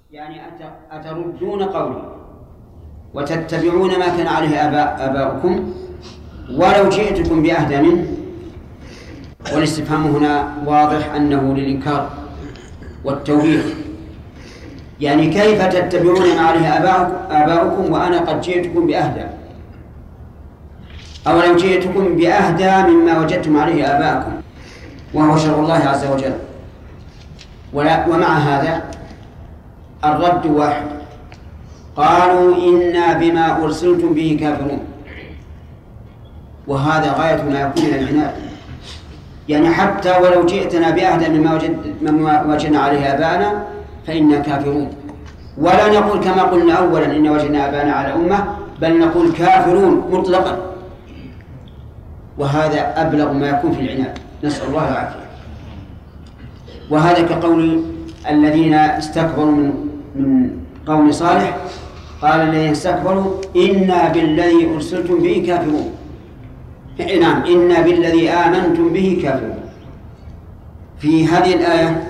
يعني أتردون قولي وتتبعون ما كان عليه آباؤكم ولو جئتكم بأهدى منه. والاستفهام هنا واضح أنه للإنكار والتوبيخ، يعني كيف تتبعون ما عليه آباؤكم وأنا قد جئتكم بأهدى، أو لو جئتكم بأهدى مما وجدتم عليه آباءكم وهو شرع الله عز وجل. ومع هذا الرد واحد، قالوا إنا بما أرسلتم به كافرون، وهذا غاية ما يكون من العناد. يعني حتى ولو جئتنا بأهدى مما وجدنا عليه آباءنا فإنا كافرون، ولا نقول كما قلنا أولا إن وجدنا آباءنا على أمة، بل نقول كافرون مطلقا، وهذا أبلغ ما يكون في العناد، نسأل الله العافية. وهذا كقول الذين استكبروا من قوم صالح، قال الذين استكبروا إنا بالذي أرسلتم به كافرون. نعم، إنا بالذي آمنتم به كافرون. في هذه الآية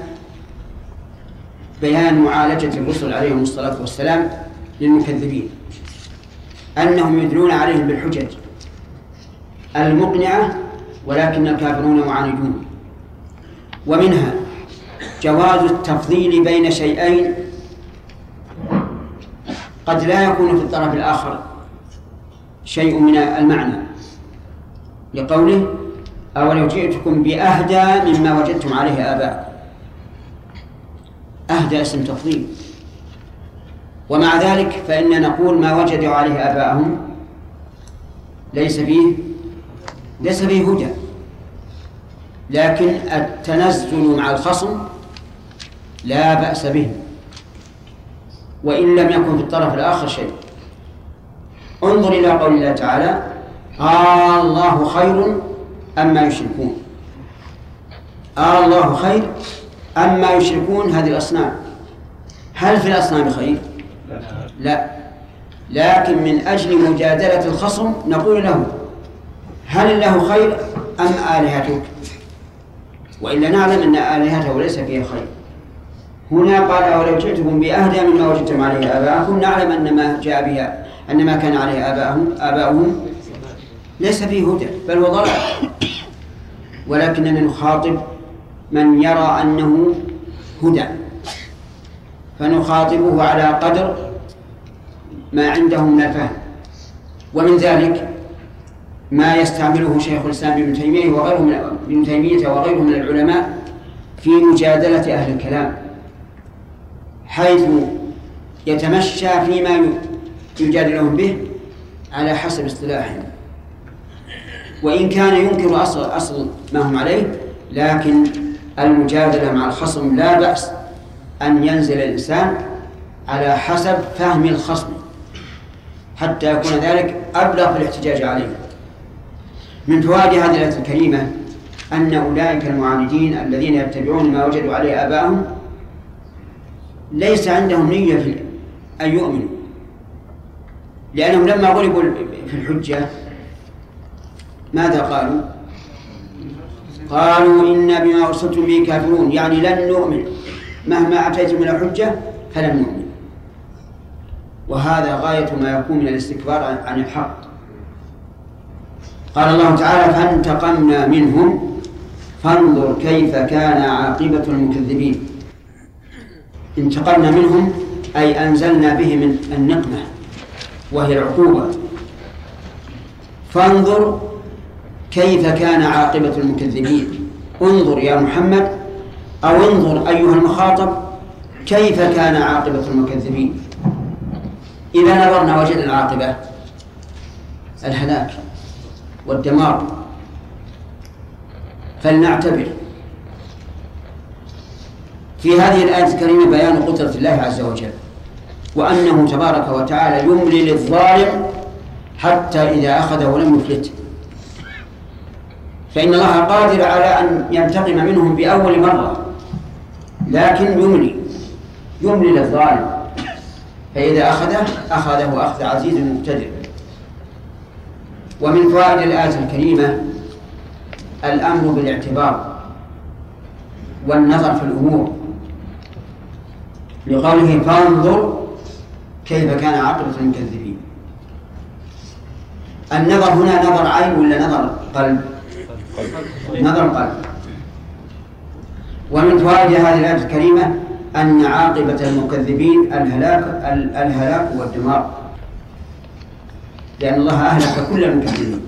بيان معالجة الرسل عليهم الصلاة والسلام للمكذبين، أنهم يدلون عليهم بالحجج المقنعة ولكن الكافرون معاندون. ومنها جواز التفضيل بين شيئين قد لا يكون في الطرف الآخر شيء من المعنى، لقوله أولو جئتكم بأهدى مما وجدتم عليه آباءكم. أهدى اسم تفضيل، ومع ذلك فإننا نقول ما وجدوا عليه آباءهم ليس فيه هدى، لكن التنزل مع الخصم لا بأس به وإن لم يكن في الطرف الآخر شيء. انظر إلى قول الله تعالى الله خير أما يشركون. الله خير أما يشركون، هذه الأصنام، هل في الأصنام خير؟ لا، لكن من أجل مجادلة الخصم نقول له هل الله خير أم آلهتك؟ وإلا نعلم أن آلهته ليس فيها خير. هنا قال أولو جئتكم بأهدى مما وجدتم عليه آباءكم، نعلم أن ما جاء بها أن ما كان عليه آباؤهم ليس فيه هدى بل هو ضلال، ولكننا نخاطب من يرى أنه هدى، فنخاطبه على قدر ما عنده من الفهم. ومن ذلك ما يستعمله شيخ الإسلام ابن تيمية وغيره من العلماء في مجادلة أهل الكلام، حيث يتمشى فيما يجادلهم به على حسب اصطلاحهم، وإن كان ينكر أصل ما هم عليه، لكن المجادلة مع الخصم لا بأس أن ينزل الإنسان على حسب فهم الخصم حتى يكون ذلك أبلغ في الاحتجاج عليه. من فوائد هذه الآية الكريمة أن أولئك المعاندين الذين يتبعون ما وجدوا عليه آباءهم ليس عندهم نية في أن يؤمنوا، لأنهم لما غلبوا في الحجة ماذا قالوا؟ قالوا إنا بما أرسلتم به كافرون، يعني لن نؤمن مهما أتيتم من الحجة فلن نؤمن. وهذا غاية ما يكون من الاستكبار عن الحق. قال الله تعالى فانتقمنا منهم فانظر كيف كان عاقبة المكذبين. انتقمنا منهم أي أنزلنا بهم النقمة وهي العقوبة. فانظر كيف كان عاقبة المكذبين، انظر يا محمد أو انظر أيها المخاطب كيف كان عاقبة المكذبين. إذا نظرنا وجدنا العاقبة الهلاك والدمار، فلنعتبر. في هذه الآية الكريمة بيان قدرة الله عز وجل، وأنه تبارك وتعالى يملي للظالم حتى إذا أخذه لم يفلته، فإن الله قادر على أن ينتقم منهم بأول مرة، لكن يملي للظالم، فإذا أخذه أخذ عزيز مقتدر. ومن فوائد الآية الكريمة الأمر بالاعتبار والنظر في الأمور، لقوله فانظر كيف كان عاقبة المكذبين. النظر هنا نظر عين ولا نظر قلب؟ نظر قلب. ومن فوائد هذه الآية الكريمة أن عاقبة المكذبين الهلاك والدمار، لأن الله أهلك كل المكذبين.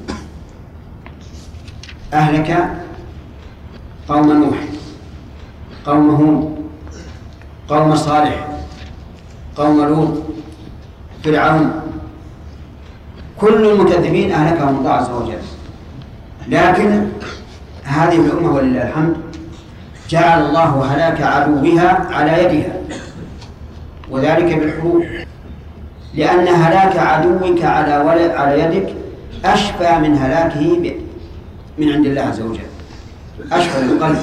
أهلك قوم نوح، قوم هود، قوم صالح، قوم لوط، فرعون، كل المكذبين أهلكهم الله عز وجل. لكن هذه الأمة ولله الحمد جعل الله هلاك عدوها على يدها، وذلك بالحروب، لأن هلاك عدوك على يدك أشفى من هلاكه من عند الله عز وجل، أشفى للقلب.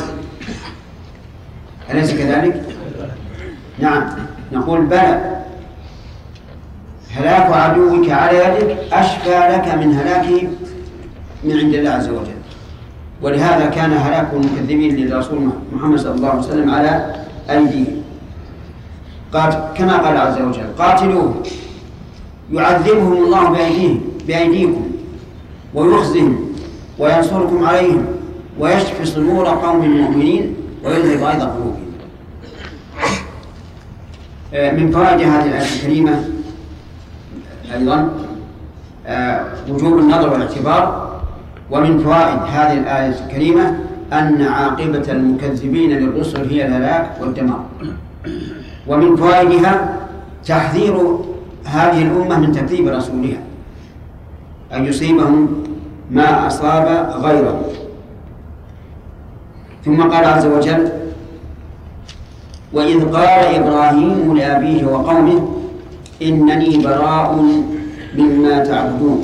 أليس كذلك؟ نعم، نقول بلى، هلاك عدوك على يدك أشفى لك من هلاكه من عند الله عز وجل. ولهذا كان هلاك المكذبين للرسول محمد صلى الله عليه وسلم على أيديهم. كما قال عز وجل قاتلوه يعذبهم الله بأيديكم ويخزهم وينصركم عليهم ويشفي صدور قوم مؤمنين ويذهب غيظ قلوبهم. من فوائد هذه الآية الكريمة أيضا وجوب النظر والاعتبار. ومن فوائد هذه الآية الكريمة أن عاقبة المكذبين للرسل هي الهلاك والدمار. ومن فوائدها تحذير هذه الأمة من تكذيب رسولها، أن يصيبهم ما أصاب غيره. ثم قال عز وجل وإذ قال إبراهيم لأبيه وقومه إنني براء مما تعبدون.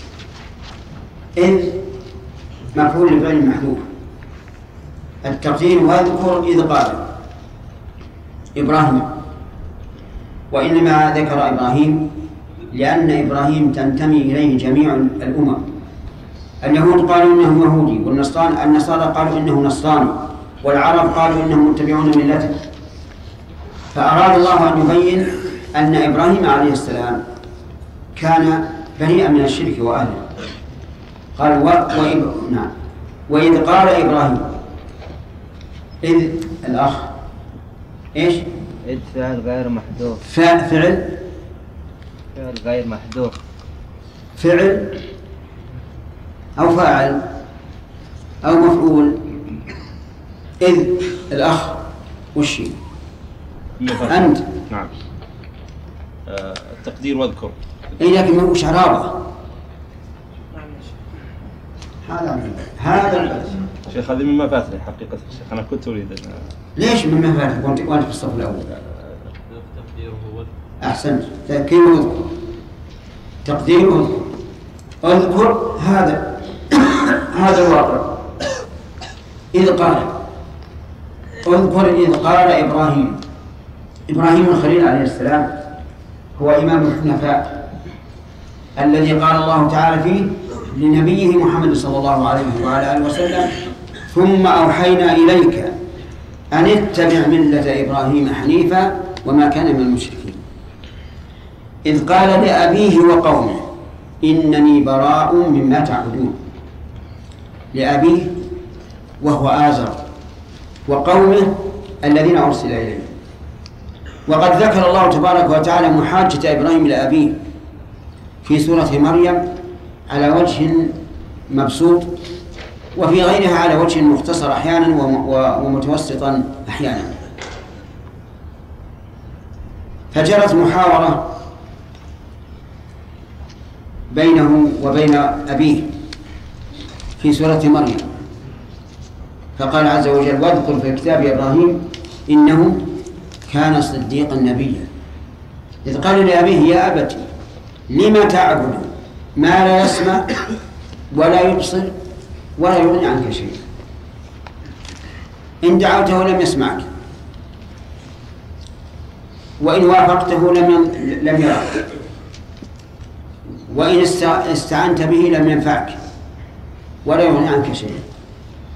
إذ مفعول لفعل محذوف، التقدير واذكر إذ قال إبراهيم. وإنما ذكر إبراهيم لأن إبراهيم تنتمي إليه جميع الأمم. اليهود قالوا إنه يهودي، والنصارى قالوا إنه نصراني، والعرب قالوا إنهم متبعون ملته. فأراد الله أن يبين أن إبراهيم عليه السلام كان بريئا من الشرك وأهله. قال وإذ قال إبراهيم. إذ الأخ إيش؟ إذ فعل غير محذوف. فعل غير محذوف. فعل أو فاعل أو مفعول. إذ الأخ وش أنت؟ نعم. التقدير واذكر. إيه لكن ما وش عرابة؟ هذا شيخ هذه مما فاتني حقيقة الشيخ، أنا كنت أريد ليش مما فاتك وأنت في الصف الأول؟ أحسنت. تذكير واذكر، تقدير واذكر. اذكر هذا الواقع. إذ قال، اذكر إذ قال إبراهيم الخليل عليه السلام هو إمام الحنفاء الذي قال الله تعالى فيه لنبيه محمد صلى الله عليه وعلى آله وسلم ثم أوحينا إليك أن اتبع ملة إبراهيم حنيفا وما كان من المشركين. إذ قال لأبيه وقومه إنني براء مما تعبدون. لأبيه وهو آزر وقومه الذين أرسل إليه. وقد ذكر الله تبارك وتعالى محاجة إبراهيم لأبيه في سورة مريم على وجه مبسوط، وفي غيرها على وجه مختصر أحيانا ومتوسطا أحيانا. فجرت محاورة بينه وبين أبيه في سورة مريم، فقال عز وجل واذكر في الكتاب إبراهيم إنه كان صديقا نبيا إذ قال لأبيه يا أبت لم تعبد ما لا يسمع ولا يبصر ولا يغني عنك شيئا. إن دعوته لم يسمعك، وإن وافقته لم يراك، وإن استعنت به لم ينفعك ولا يغني عنك شيئا.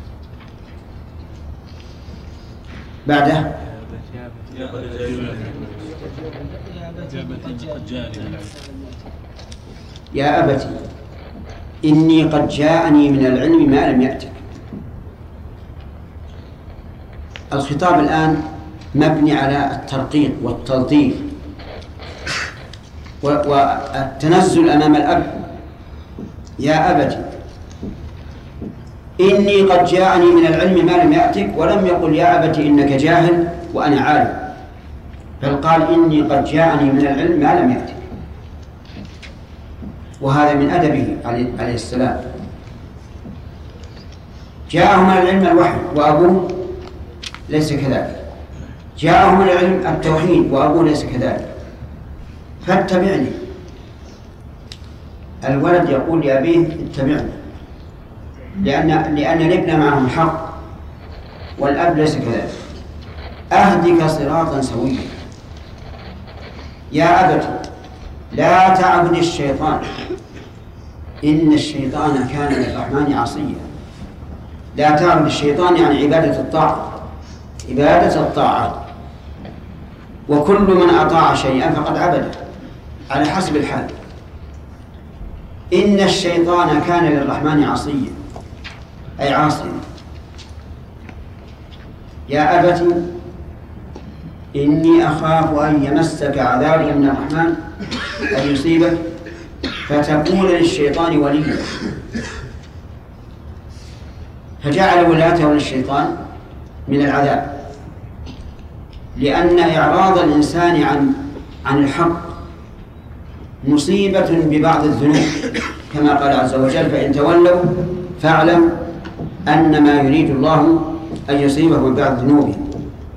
بعده يا أبتي إني قد جاءني من العلم ما لم يأتك. الخطاب الآن مبني على الترقيق والتلطيف والتنزل أمام الأب. يا أبتي إني قد جاءني من العلم ما لم يأتك، ولم يقل يا أبتي إنك جاهل وأنا عالم، بل قال إني قد جاءني من العلم ما لم يأتك. وهذا من أدبه عليه السلام. جاءه من العلم الوحي وأبوه ليس كذلك، جاءه من العلم التوحيد وأبوه ليس كذلك، فاتبعني. الولد يقول لأبيه اتبعني، لأن الابن معه الحق والأب ليس كذلك. أهدك صراطا سويا. يا أبت لا تعبد الشيطان إن الشيطان كان للرحمن عصيا. لا تعبد الشيطان يعني عبادة الطاعة، عبادة الطاعة، وكل من أطاع شيئا فقد عبده على حسب الحال. إن الشيطان كان للرحمن عصيا أي عاصيا. يا أبت إني أخاف أن يمسك عذاب من الرحمن أن يصيبك فتكون للشيطان وليا. فجعل ولايته للشيطان من العذاب، لأن إعراض الإنسان عن الحق مصيبة ببعض الذنوب، كما قال عز وجل فإن تولوا فاعلم أنما يريد الله أن يصيبه ببعض ذنوبهم.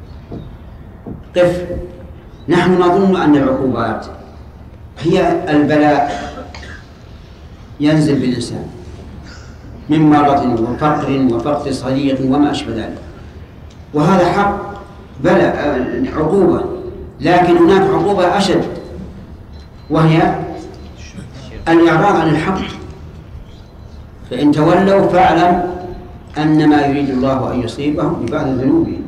قف. نحن نظن أن العقوبات هي البلاء ينزل بالإنسان من مرض وفقر وفقد صديق وما أشبه ذلك، وهذا حق بلاء عقوبة، لكن هناك عقوبة أشد وهي الإعراض عن الحق. فإن تولوا فاعلم أنما يريد الله أن يصيبهم ببعض ذنوبهم.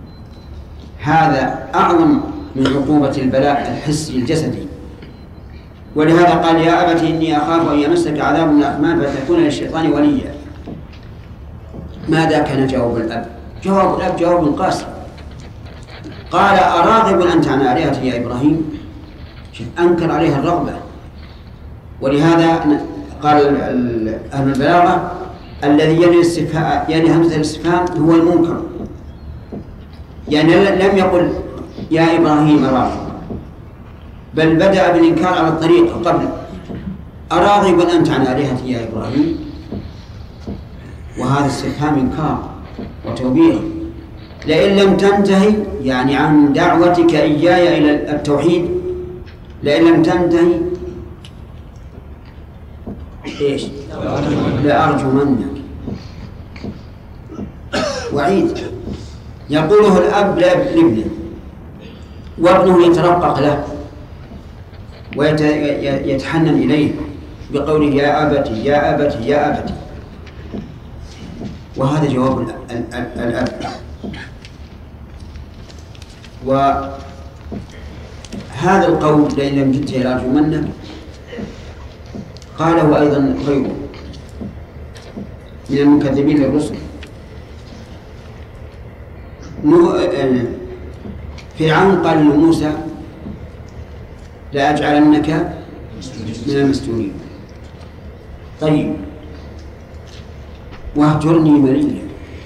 هذا أعظم من عقوبة البلاء الحسي الجسدي. ولهذا قال يا أبت إني أخاف أن يمسك عذاب من الرحمن فتكون للشيطان وليا. ماذا كان جواب الأب؟ جواب الأب جواب قاسي. قال أراغب أنت عن آلهتي يا إبراهيم؟ أنكر عليها الرغبة. ولهذا قال أهل البلاغة الذي يلي همزة الاستفهام هو المنكر، يعني لم يقل يا إبراهيم راغب، بل بدأ بالإنكار على الطريق قبل. أراغب أنت عن آلهتي يا إبراهيم؟ وهذا استفهام إنكار وتوبيخ. لئن لم تنتهي يعني عن دعوتك إياي إلى التوحيد، لئن لم تنتهي إيش؟ لأرجمنك. وعيد يقوله الأب لابنه، وابنه يترقق له ويتحنن إليه بقوله يا أبتي يا أبتي يا أبتي. وهذا جواب الأب. وهذا القول لئن لم تنتهي لأرجمنك قاله أيضا غيره من المكذبين للرسل. فرعون قال لموسى لأجعلنك من المسجونين. طيب واهجرني مليا،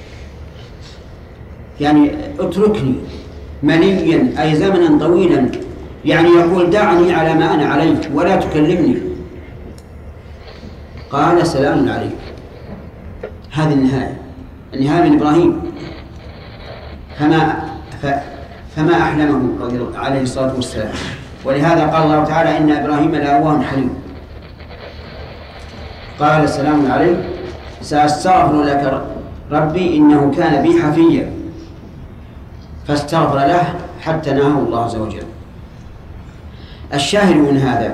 يعني اتركني مليا أي زمنا طويلا، يعني يقول دعني على ما أنا عليه ولا تكلمني. قال سلام عليك. هذه النهاية من إبراهيم. فما أحلمه عليه الصلاة والسلام. ولهذا قال الله تعالى إن إبراهيم لأواه حليم. قال السلام عليك سأستغفر لك ربي إنه كان بي حفيا، فاستغفر له حتى نهاه الله عز وجل. الشاهد من هذا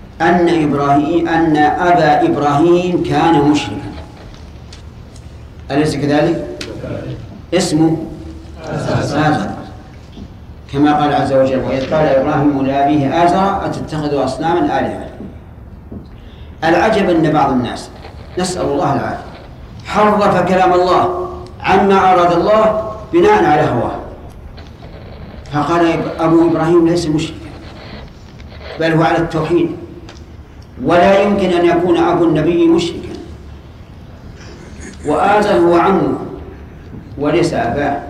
أن أبا إبراهيم كان مشركا، أليس كذلك؟ اسمه آزر. كما قال عز وجل: وإذ قال إبراهيم لأبيه آزر أتتخذ أصناما آلهة. العجب أن بعض الناس، نسأل الله العافية، حرف كلام الله عما أراد الله بناء على هواه، فقال أبو إبراهيم ليس مشركا بل هو على التوحيد، ولا يمكن أن يكون أبو النبي مشركا، وآزر هو عمه وليس أباه.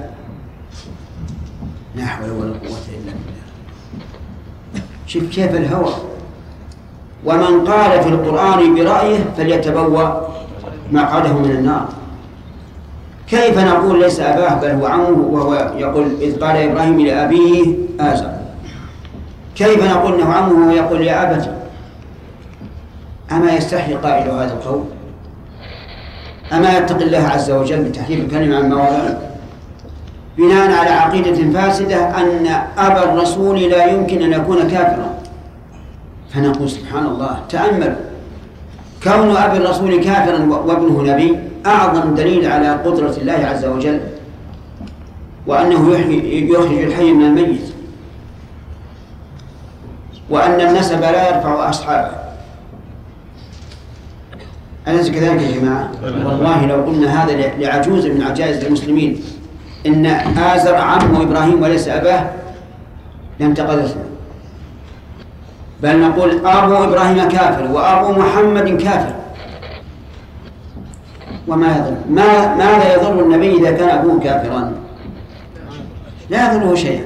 لا حول ولا قوة إلا بالله. شوف كيف الهوى. ومن قال في القرآن برأيه فليتبوأ مقعده من النار. كيف نقول ليس أباه بل هو عمه وهو يقول إذ قال إبراهيم لأبيه آزر؟ كيف نقول أنه عمه ويقول يا أبتي؟ أما يستحي قائل هذا القول؟ أما يتقي الله عز وجل بتحريف الكلمة عن مواضعه بناء على عقيدة فاسدة أن أبا الرسول لا يمكن أن يكون كافرا؟ فنقول سبحان الله، تأمل، كون أبي الرسول كافرا وابنه نبي أعظم دليل على قدرة الله عز وجل، وأنه يخرج الحي من الميت، وأن النسب لا يرفع أصحابه. أليس كذلك يا جماعة؟ والله لو قلنا هذا لعجوز من عجائز المسلمين إن آزر عمه إبراهيم وليس أباه لم تقدسنا، بل نقول أبو إبراهيم كافر وأبو محمد كافر. وما يضر؟ ماذا يضر النبي إذا كان أبوه كافرا؟ لا يضره شيئا،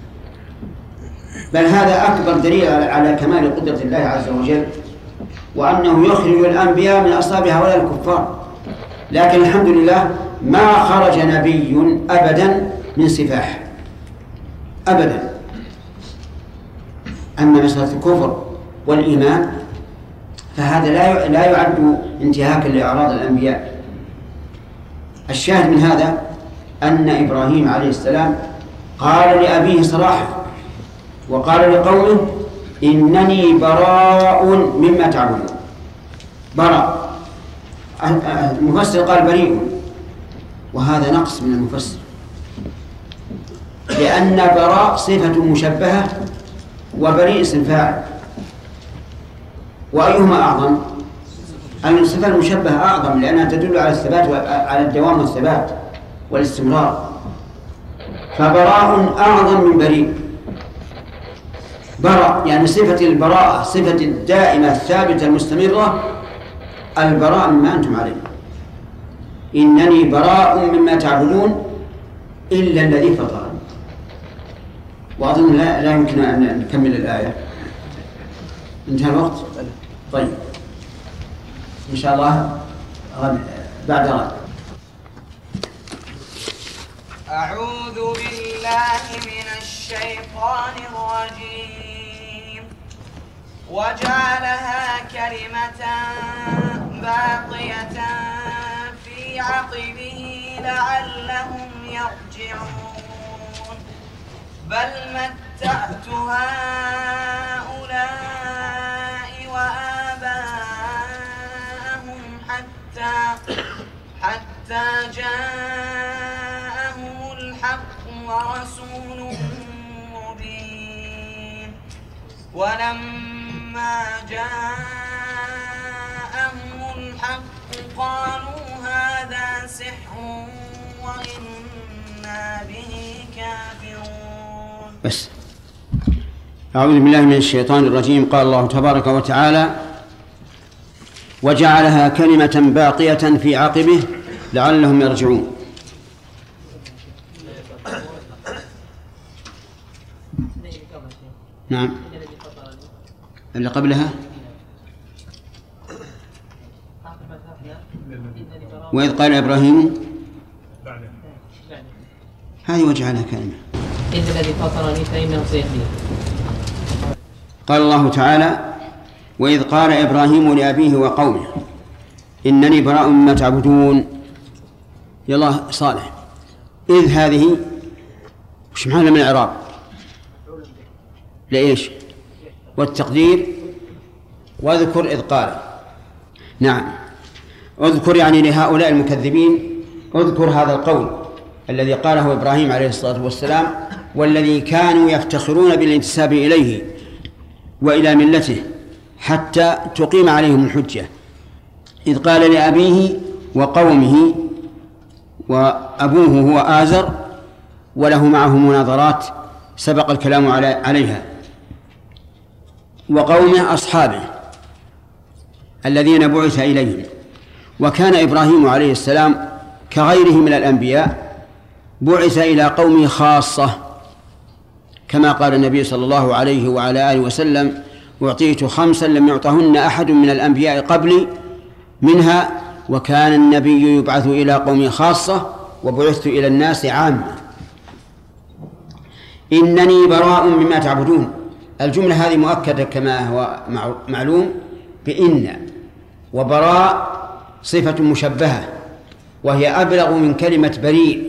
بل هذا أكبر دليل على كمال قدرة الله عز وجل، وأنه يخرج الأنبياء من أصلاب هؤلاء الكفار. لكن الحمد لله ما خرج نبي أبدا من سفاح أبدا. أما مسألة الكفر والإيمان فهذا لا يعد انتهاكا لأعراض الأنبياء. الشاهد من هذا أن إبراهيم عليه السلام قال لأبيه صراحة وقال لقومه إنني براء مما تعبدون. براء، المفسر قال بريء، وهذا نقص من المفسر، لأن براء صفة مشبهة وبريء اسم فاعل، وأيهما أعظم؟ الصفة المشبهة أعظم لأنها تدل على الثبات وعلى الدوام والثبات والاستمرار، فبراء أعظم من بريء. براء يعني صفة البراءة، صفة الدائمة الثابتة المستمرة، البراء مما أنتم عليه. إنني براء مما تعبدون إلا الذي فطرني. وأظن لا يمكن أن نكمل الآية، انتهى الوقت. طيب إن شاء الله بعد غد. أعوذ بالله من الشيطان الرجيم. وجعلها كلمة باقية في عقبه لعلهم يرجعون. بل متعت هؤلاء وآباءهم حتى جاءهم الحق ورسول مبين. ولما جاءهم الحق قالوا هذا سحر وإنا به كافرون. بس أعوذ بالله من الشيطان الرجيم. قال الله تبارك وتعالى وجعلها كلمة باقية في عقبه لعلهم يرجعون. نعم اللي قبلها وإذ قال إبراهيم هذه وجعلها كلمة إن الذي فطرني فإنه سيهدين. قال الله تعالى وإذ قال إبراهيم لأبيه وقومه إنني براء مما تعبدون. يلا صالح، إذ هذه وش معنى من الإعراب؟ لإيش؟ والتقدير واذكر إذ قال. نعم اذكر يعني لهؤلاء المكذبين، اذكر هذا القول الذي قاله إبراهيم عليه الصلاة والسلام والذي كانوا يفتخرون بالانتساب إليه وإلى ملته حتى تقيم عليهم الحجة، إذ قال لأبيه وقومه، وأبوه هو آزر وله معه مناظرات سبق الكلام عليها، وقومه أصحابه الذين بعث إليهم. وكان إبراهيم عليه السلام كغيره من الأنبياء بعث إلى قومه خاصة، كما قال النبي صلى الله عليه وعلى آله وسلم: أعطيت 5 لم يعطهن أحد من الأنبياء قبلي، منها وكان النبي يبعث إلى قومه خاصة وبعثت إلى الناس عامة. إنني براء مما تعبدون. الجملة هذه مؤكدة كما هو معلوم بإن، وبراء صفة مشبهة وهي أبلغ من كلمة بريء،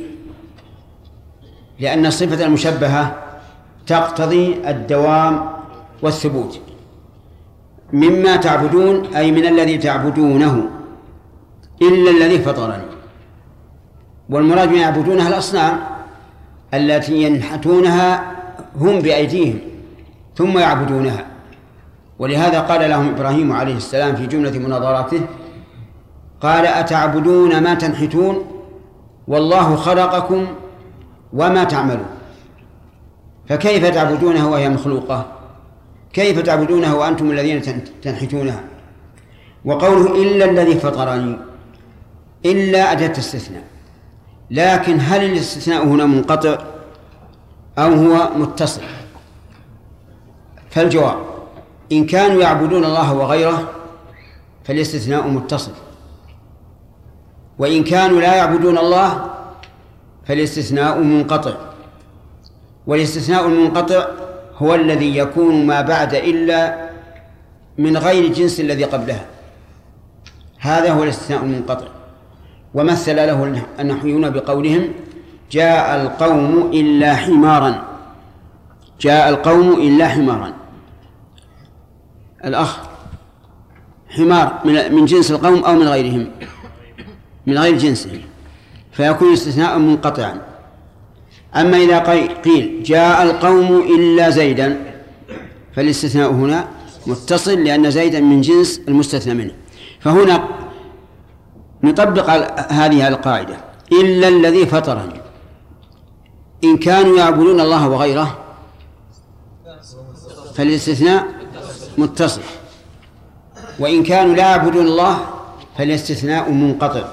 لأن الصفة المشبهة تقتضي الدوام والثبوت. مما تعبدون أي من الذي تعبدونه إلا الذي فطرني، والمراد من يعبدونها الأصنام التي ينحتونها هم بأيديهم ثم يعبدونها. ولهذا قال لهم إبراهيم عليه السلام في جملة مناظراته، قال: أتعبدون ما تنحتون والله خلقكم وما تعملون. فكيف تعبدونها وهي مخلوقة؟ كيف تعبدونها وأنتم الذين تنحتونها؟ وقوله إلا الذي فطرني، إلا أداة استثناء، لكن هل الاستثناء هنا منقطع أو هو متصل؟ فالجواب: إن كانوا يعبدون الله وغيره فالاستثناء متصل، وإن كانوا لا يعبدون الله فالاستثناء منقطع. والاستثناء المنقطع هو الذي يكون ما بعد إلا من غير الجنس الذي قبلها، هذا هو الاستثناء المنقطع. ومثل له النحويون بقولهم: جاء القوم إلا حمارا. جاء القوم إلا حمارا. الأخ، حمار من جنس القوم أو من غيرهم؟ من غير جنسهم، فيكون استثناء منقطعا. أما إذا قيل جاء القوم إلا زيدا فالاستثناء هنا متصل، لأن زيدا من جنس المستثنى منه. فهنا نطبق هذه القاعدة: إلا الذي فطرني. إن كانوا يعبدون الله وغيره فالاستثناء متصل، وإن كانوا لا يعبدون الله فالاستثناء منقطع.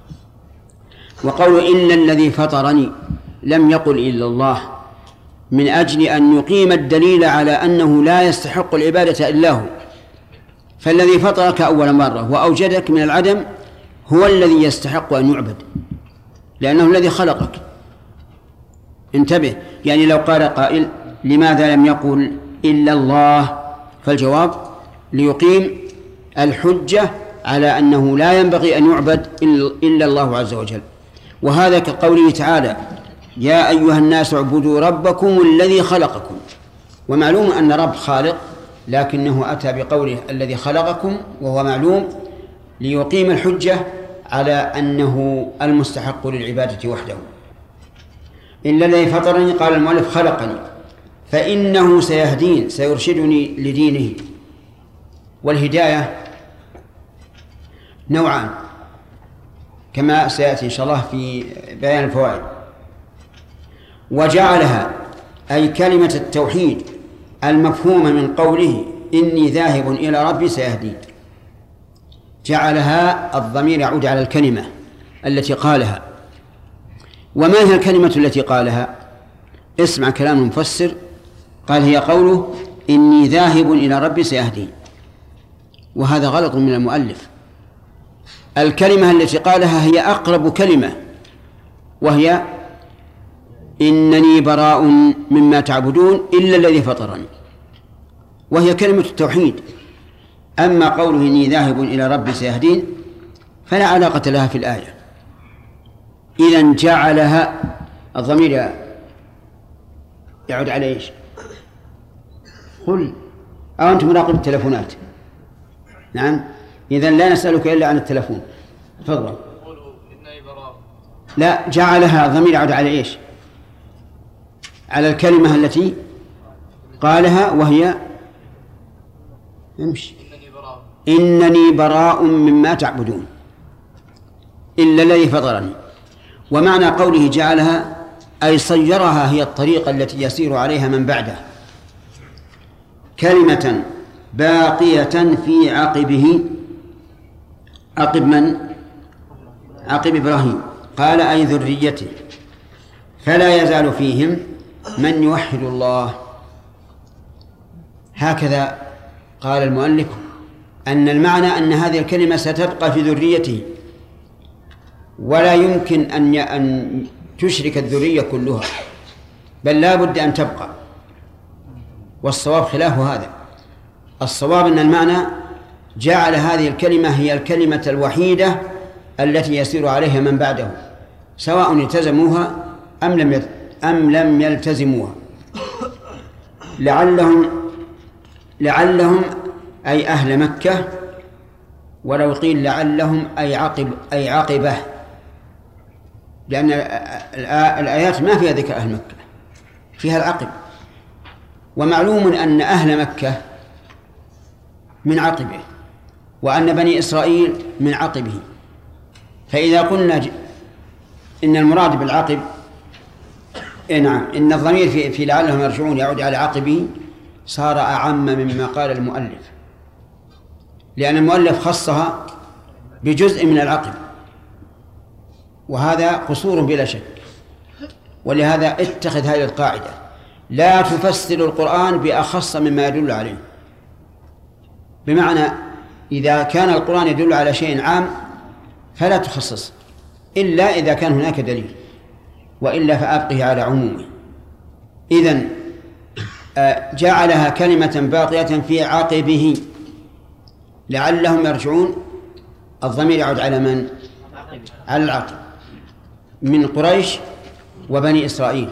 وقول إلا الذي فطرني لم يقل إلا الله من أجل أن يقيم الدليل على أنه لا يستحق العبادة إلا هو. فالذي فطرك أول مرة وأوجدك من العدم هو الذي يستحق أن يعبد، لأنه الذي خلقك. انتبه، يعني لو قال قائل: لماذا لم يقل إلا الله؟ فالجواب: ليقيم الحجة على أنه لا ينبغي أن يعبد إلا الله عز وجل. وهذا كقوله تعالى: يا أيها الناس اعبدوا ربكم الذي خلقكم. ومعلوم أن رب خالق، لكنه أتى بقوله الذي خلقكم وهو معلوم ليقيم الحجة على أنه المستحق للعبادة وحده. إلا الذي فطرني، قال المؤلف، خلقني، فإنه سيهدين، سيرشدني لدينه. والهداية نوعان كما سيأتي إن شاء الله في بيان الفوائد. وجعلها أي كلمة التوحيد المفهومة من قوله إني ذاهب إلى ربي سيهدين، جعلها الضمير يعود على الكلمة التي قالها. وما هي الكلمة التي قالها؟ اسمع كلام المفسر، قال: هي قوله إني ذاهب إلى ربي سيهدين. وهذا غلط من المؤلف. الكلمة التي قالها هي أقرب كلمة، وهي إنني براء مما تعبدون إلا الذي فطرني، وهي كلمة التوحيد. أما قوله إني ذاهب إلى ربي سيهدين فلا علاقة لها في الآية. إذن جعلها الضمير يعود على إيش؟ قل أو أنت مراقب التلفونات؟ نعم، إذن لا نسألك إلا عن التلفون. تفضل. لا، جعلها ضمير يعود على إيش؟ على الكلمة التي قالها وهي امشي إنني براء مما تعبدون إلا الذي فطرني. ومعنى قوله جعلها أي صيرها هي الطريقة التي يسير عليها من بعده كلمة باقية في عقبه. عقب من؟ عقب إبراهيم. قال أي ذريته، فلا يزال فيهم من يوحد الله. هكذا قال المؤلف أن المعنى أن هذه الكلمة ستبقى في ذريته، ولا يمكن أن تشرك الذرية كلها، بل لا بد أن تبقى. والصواب خلاف هذا. الصواب أن المعنى جعل هذه الكلمة هي الكلمة الوحيدة التي يسير عليها من بعده، سواء التزموها أم لم يلتزموها. لعلهم أي أهل مكة، ولو قيل لعلهم أي عقبه، لأن الآيات ما فيها ذكر أهل مكة، فيها العقب. ومعلوم أن أهل مكة من عقبه، وأن بني إسرائيل من عقبه. فإذا قلنا إن المراد بالعقب نعم إن الضمير في لعلهم يرجعون يعود على عقبه، صار أعم مما قال المؤلف، لأن المؤلف خصها بجزء من العقب، وهذا قصور بلا شك. ولهذا اتخذ هذه القاعدة: لا تفسر القرآن بأخص مما يدل عليه. بمعنى إذا كان القرآن يدل على شيء عام فلا تخصص إلا إذا كان هناك دليل، وإلا فأبقه على عمومه. إذن جعلها كلمة باقية في عقبه لعلهم يرجعون. الضمير يعود على من؟ على العقب من قريش وبني إسرائيل.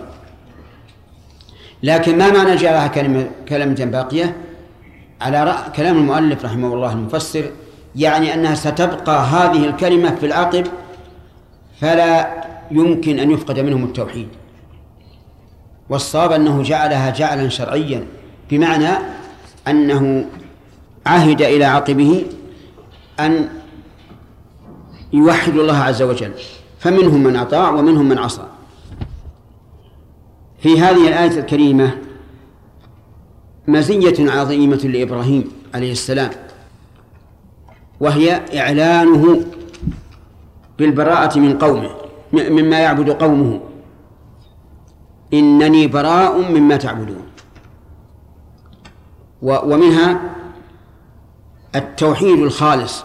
لكن ما معنى جعلها كلمة باقية؟ على كلام المؤلف رحمه الله المفسر، يعني أنها ستبقى هذه الكلمة في العقب، فلا يمكن أن يفقد منهم التوحيد. والصواب أنه جعلها جعلا شرعيا، بمعنى أنه عهد إلى عقبه أن يوحد الله عز وجل، فمنهم من أطاع ومنهم من عصى. في هذه الآية الكريمة مزية عظيمة لإبراهيم عليه السلام، وهي إعلانه بالبراءة من قومه مما يعبد قومه. إنني براء مما تعبدون. ومنها التوحيد الخالص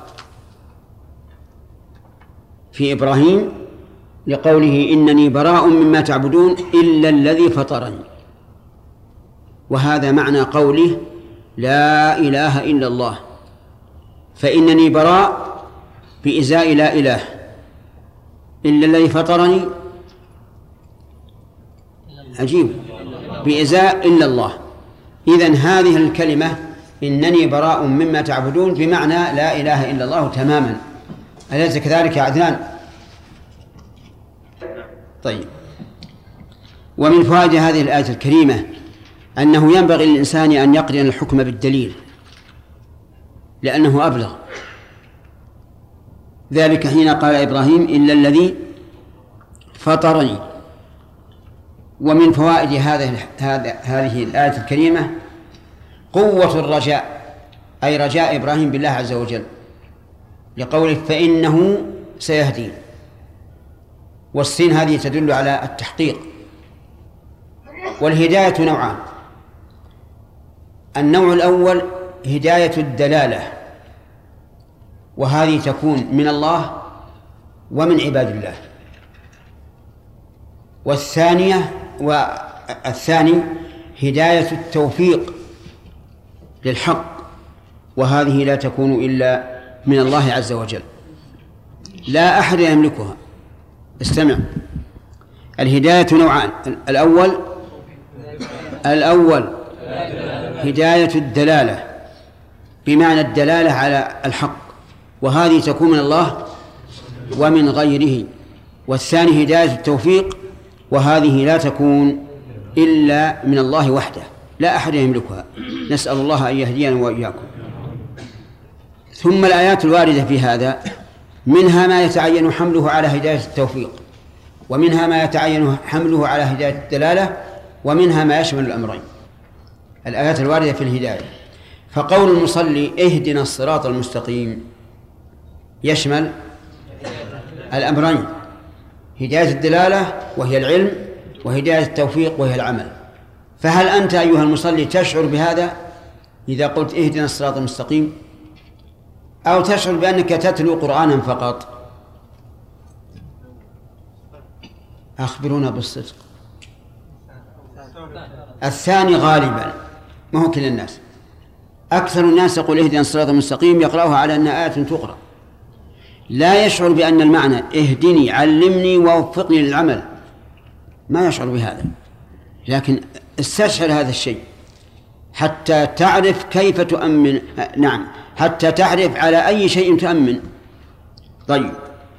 في إبراهيم لقوله إنني براء مما تعبدون إلا الذي فطرني. وهذا معنى قوله لا إله إلا الله، فإنني براء بإزاء لا إله إلا الذي فطرني، عجيب، بإزاء إلا الله. إذن هذه الكلمة إنني براء مما تعبدون بمعنى لا إله إلا الله تماما. أليس كذلك يا عدنان؟ طيب. ومن فوائد هذه الآية الكريمة أنه ينبغي للإنسان أن يقرن الحكم بالدليل، لأنه أبلغ. ذلك حين قال إبراهيم إلا الذي فطرني. ومن فوائد هذه الآية الكريمة قوة الرجاء، أي رجاء إبراهيم بالله عز وجل، لقوله فإنه سيهدين. والسين هذه تدل على التحقيق. والهداية نوعان: النوع الأول هداية الدلالة، وهذه تكون من الله ومن عباد الله. والثاني هداية التوفيق للحق، وهذه لا تكون إلا من الله عز وجل، لا أحد يملكها. استمع، الهداية نوعان: الأول هداية الدلالة بمعنى الدلالة على الحق، وهذه تكون من الله ومن غيره. والثاني هداية التوفيق، وهذه لا تكون إلا من الله وحده، لا أحد يملكها. نسأل الله أن يهدينا وإياكم. ثم الآيات الواردة في هذا منها ما يتعين حمله على هداية التوفيق، ومنها ما يتعين حمله على هداية الدلالة، ومنها ما يشمل الأمرين. الآيات الواردة في الهداية، فقول المصلي اهدنا الصراط المستقيم يشمل الأمرين: هداية الدلالة وهي العلم، وهداية التوفيق وهي العمل. فهل أنت أيها المصلي تشعر بهذا إذا قلت اهدنا الصراط المستقيم، أو تشعر بأنك تتلو قرآنا فقط؟ أخبرونا بالصدق. الثاني غالبا، ما هو كل الناس. أكثر الناس يقول اهدنا الصراط المستقيم يقرأها على أن آية تقرأ، لا يشعر بأن المعنى اهدني علمني ووفقني للعمل، ما يشعر بهذا. لكن استشعر هذا الشيء حتى تعرف كيف تؤمن، نعم، حتى تعرف على أي شيء تؤمن. طيب،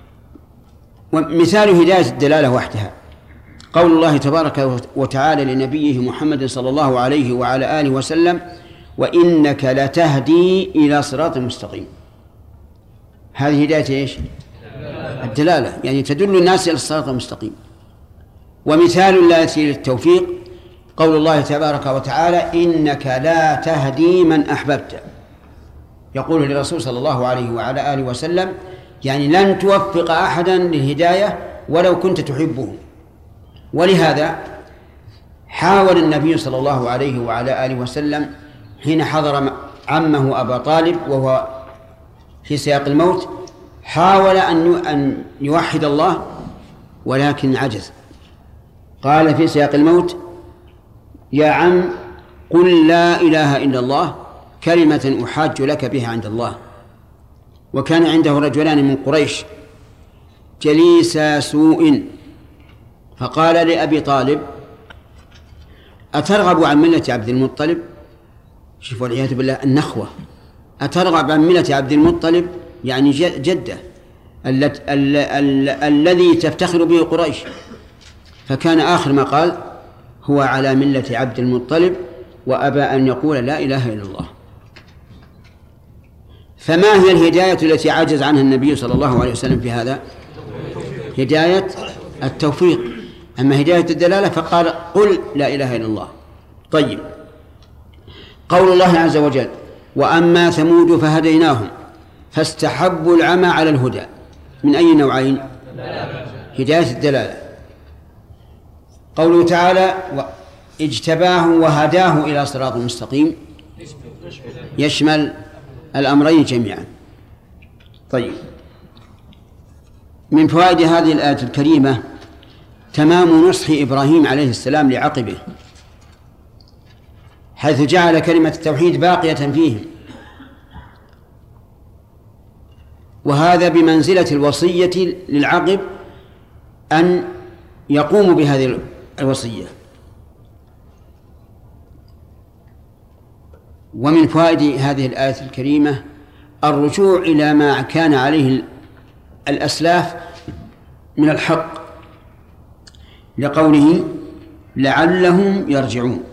ومثال هداية الدلالة وحدها قول الله تبارك وتعالى لنبيه محمد صلى الله عليه وعلى آله وسلم: وإنك لتهدي إلى صراط مستقيم. هذه هداية إيش؟ الدلالة، يعني تدل الناس إلى الصراط المستقيم. ومثال الآية للتوفيق قول الله تبارك وتعالى: إنك لا تهدي من أحببت. يقول للرسول صلى الله عليه وعلى آله وسلم يعني لن توفق أحدا للهداية ولو كنت تحبه. ولهذا حاول النبي صلى الله عليه وعلى آله وسلم حين حضر عمه أبا طالب وهو في سياق الموت، حاول أن يوحد الله ولكن عجز. قال في سياق الموت: يا عم قل لا إله إلا الله كلمة أحاج لك بها عند الله. وكان عنده رجلان من قريش جليسا سوء، فقال لأبي طالب: أترغب عن ملة عبد المطلب؟ شوف والعياذ بالله النخوة. أترغب عن ملة عبد المطلب يعني جدة الذي تفتخر به قريش. فكان آخر ما قال: هو على ملة عبد المطلب وأبى أن يقول لا إله إلا الله. فما هي الهداية التي عجز عنها النبي صلى الله عليه وسلم في هذا؟ هداية التوفيق. أما هداية الدلالة فقال: قل لا إله إلا الله. طيب، قول الله عز وجل: وأما ثمود فهديناهم فاستحبوا العمى على الهدى، من أي نوعين؟ هداية الدلالة. قوله تعالى: اجتباه وهداه إلى صراط مستقيم، يشمل الأمرين جميعا. طيب، من فوائد هذه الآية الكريمة تمام نصح إبراهيم عليه السلام لعقبه، حيث جعل كلمة التوحيد باقية فيهم، وهذا بمنزلة الوصية للعقب أن يقوموا بهذه الوصية. ومن فوائد هذه الآية الكريمة الرجوع إلى ما كان عليه الأسلاف من الحق، لقوله: لعلهم يرجعون.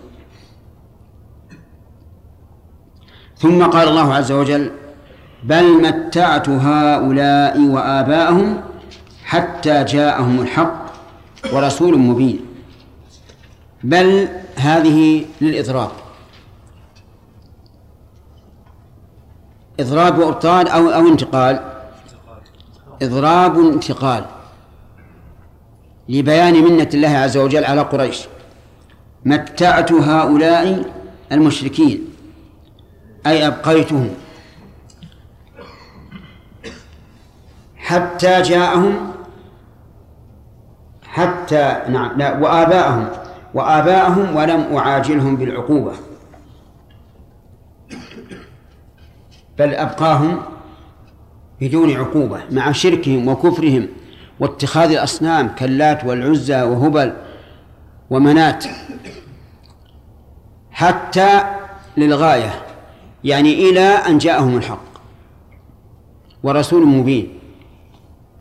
ثم قال الله عز وجل: بل متعت هؤلاء وآباءهم حتى جاءهم الحق ورسول مبين. بل هذه للإضراب، إضراب وإبطال أو انتقال، إضراب انتقال لبيان منة الله عز وجل على قريش. متعت هؤلاء المشركين أي أبقيتهم حتى جاءهم، حتى نعم لا وآباءهم ولم أعاجلهم بالعقوبة، بل أبقاهم بدون عقوبة مع شركهم وكفرهم واتخاذ الأصنام كاللات والعزى وهبل ومنات، حتى للغاية، يعني إلى أن جاءهم الحق ورسول مبين.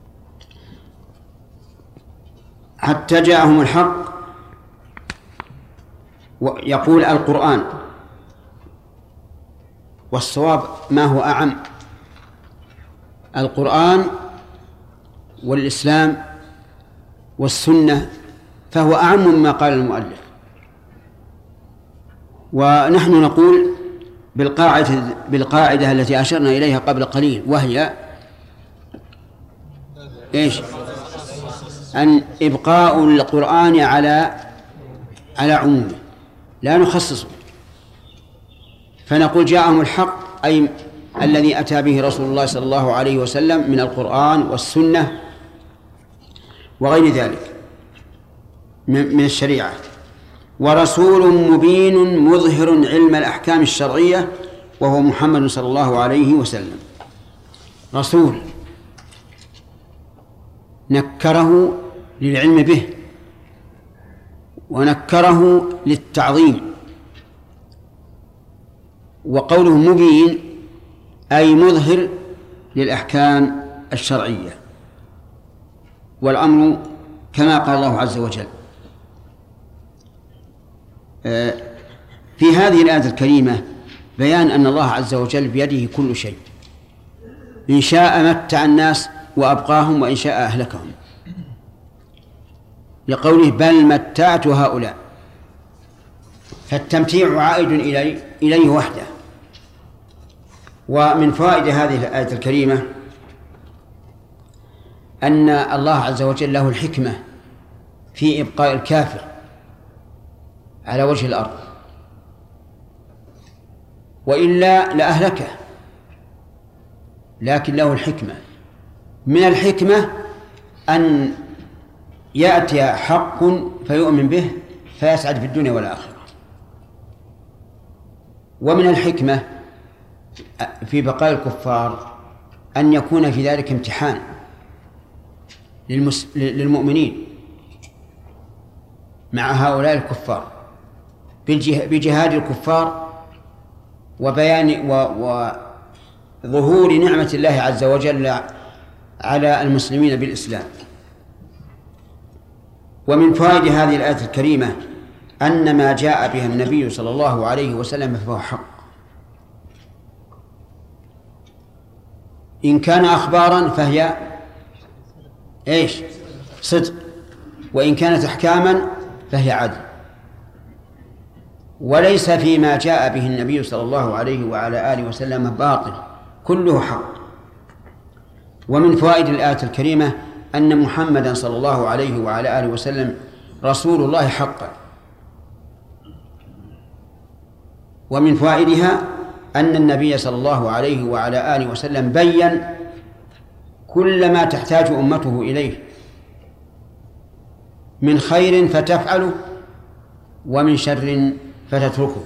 حتى جاءهم الحق يقول القرآن، والصواب ما هو أعم، القرآن والإسلام والسنة، فهو أعم مما قال المؤلف. ونحن نقول بالقاعدة التي أشرنا إليها قبل قليل، وهي إيش؟ أن إبقاء القرآن على عمومه، لا نخصصه. فنقول جاءهم الحق أي الذي أتى به رسول الله صلى الله عليه وسلم من القرآن والسنة وغير ذلك من الشريعة، ورسول مبين مظهر علم الأحكام الشرعية وهو محمد صلى الله عليه وسلم. رسول نكره للعلم به ونكره للتعظيم، وقوله مبين أي مظهر للأحكام الشرعية، والأمر كما قال الله عز وجل في هذه الآية الكريمة بيان أن الله عز وجل بيده كل شيء، إن شاء متع الناس وأبقاهم وإن شاء أهلكهم، لقوله بل متعت هؤلاء، فالتمتيع عائد إليه وحده. ومن فوائد هذه الآية الكريمة أن الله عز وجل له الحكمة في إبقاء الكافر على وجه الأرض، وإلا لأهلكه، لكن له الحكمة. من الحكمة أن يأتي حق فيؤمن به فيسعد في الدنيا والآخرة، ومن الحكمة في بقاء الكفار أن يكون في ذلك امتحان للمؤمنين مع هؤلاء الكفار بجهاد الكفار وبيان وظهور نعمة الله عز وجل على المسلمين بالإسلام. ومن فوائد هذه الآية الكريمة أن ما جاء بها النبي صلى الله عليه وسلم فهو حق، إن كان أخبارا فهي إيش؟ صدق، وإن كانت أحكاما فهي عدل، وليس فيما جاء به النبي صلى الله عليه وعلى آله وسلم باطل، كله حق. ومن فوائد الآية الكريمة أن محمدا صلى الله عليه وعلى آله وسلم رسول الله حقا. ومن فوائدها أن النبي صلى الله عليه وعلى آله وسلم بيّن كل ما تحتاج أمته إليه من خير فتفعله ومن شر فتتركه.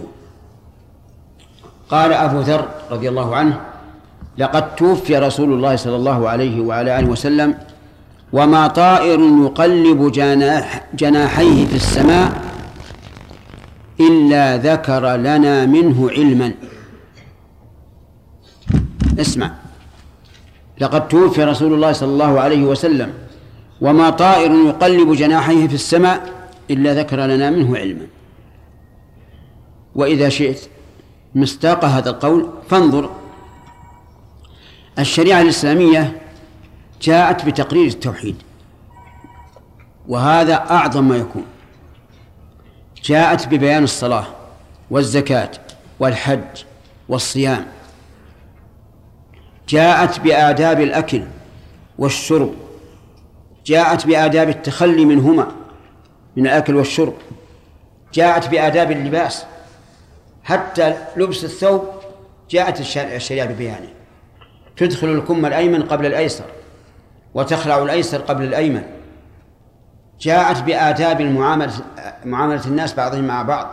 قال أبو ذر رضي الله عنه: لقد توفي رسول الله صلى الله عليه وعلى آله وسلم وما طائر يقلب جناحيه في السماء إلا ذكر لنا منه علما. اسمع، لقد توفي رسول الله صلى الله عليه وسلم وما طائر يقلب جناحيه في السماء إلا ذكر لنا منه علما. وإذا شئت مصداق هذا القول فانظر، الشريعة الإسلامية جاءت بتقرير التوحيد، وهذا أعظم ما يكون. جاءت ببيان الصلاة والزكاة والحج والصيام، جاءت بآداب الأكل والشرب، جاءت بآداب التخلي منهما من الأكل والشرب، جاءت بآداب اللباس، حتى لبس الثوب جاءت الشريعة ببيانه. تدخل الكم الأيمن قبل الأيسر وتخلع الأيسر قبل الأيمن. جاءت بآداب معاملة الناس بعضهم مع بعض.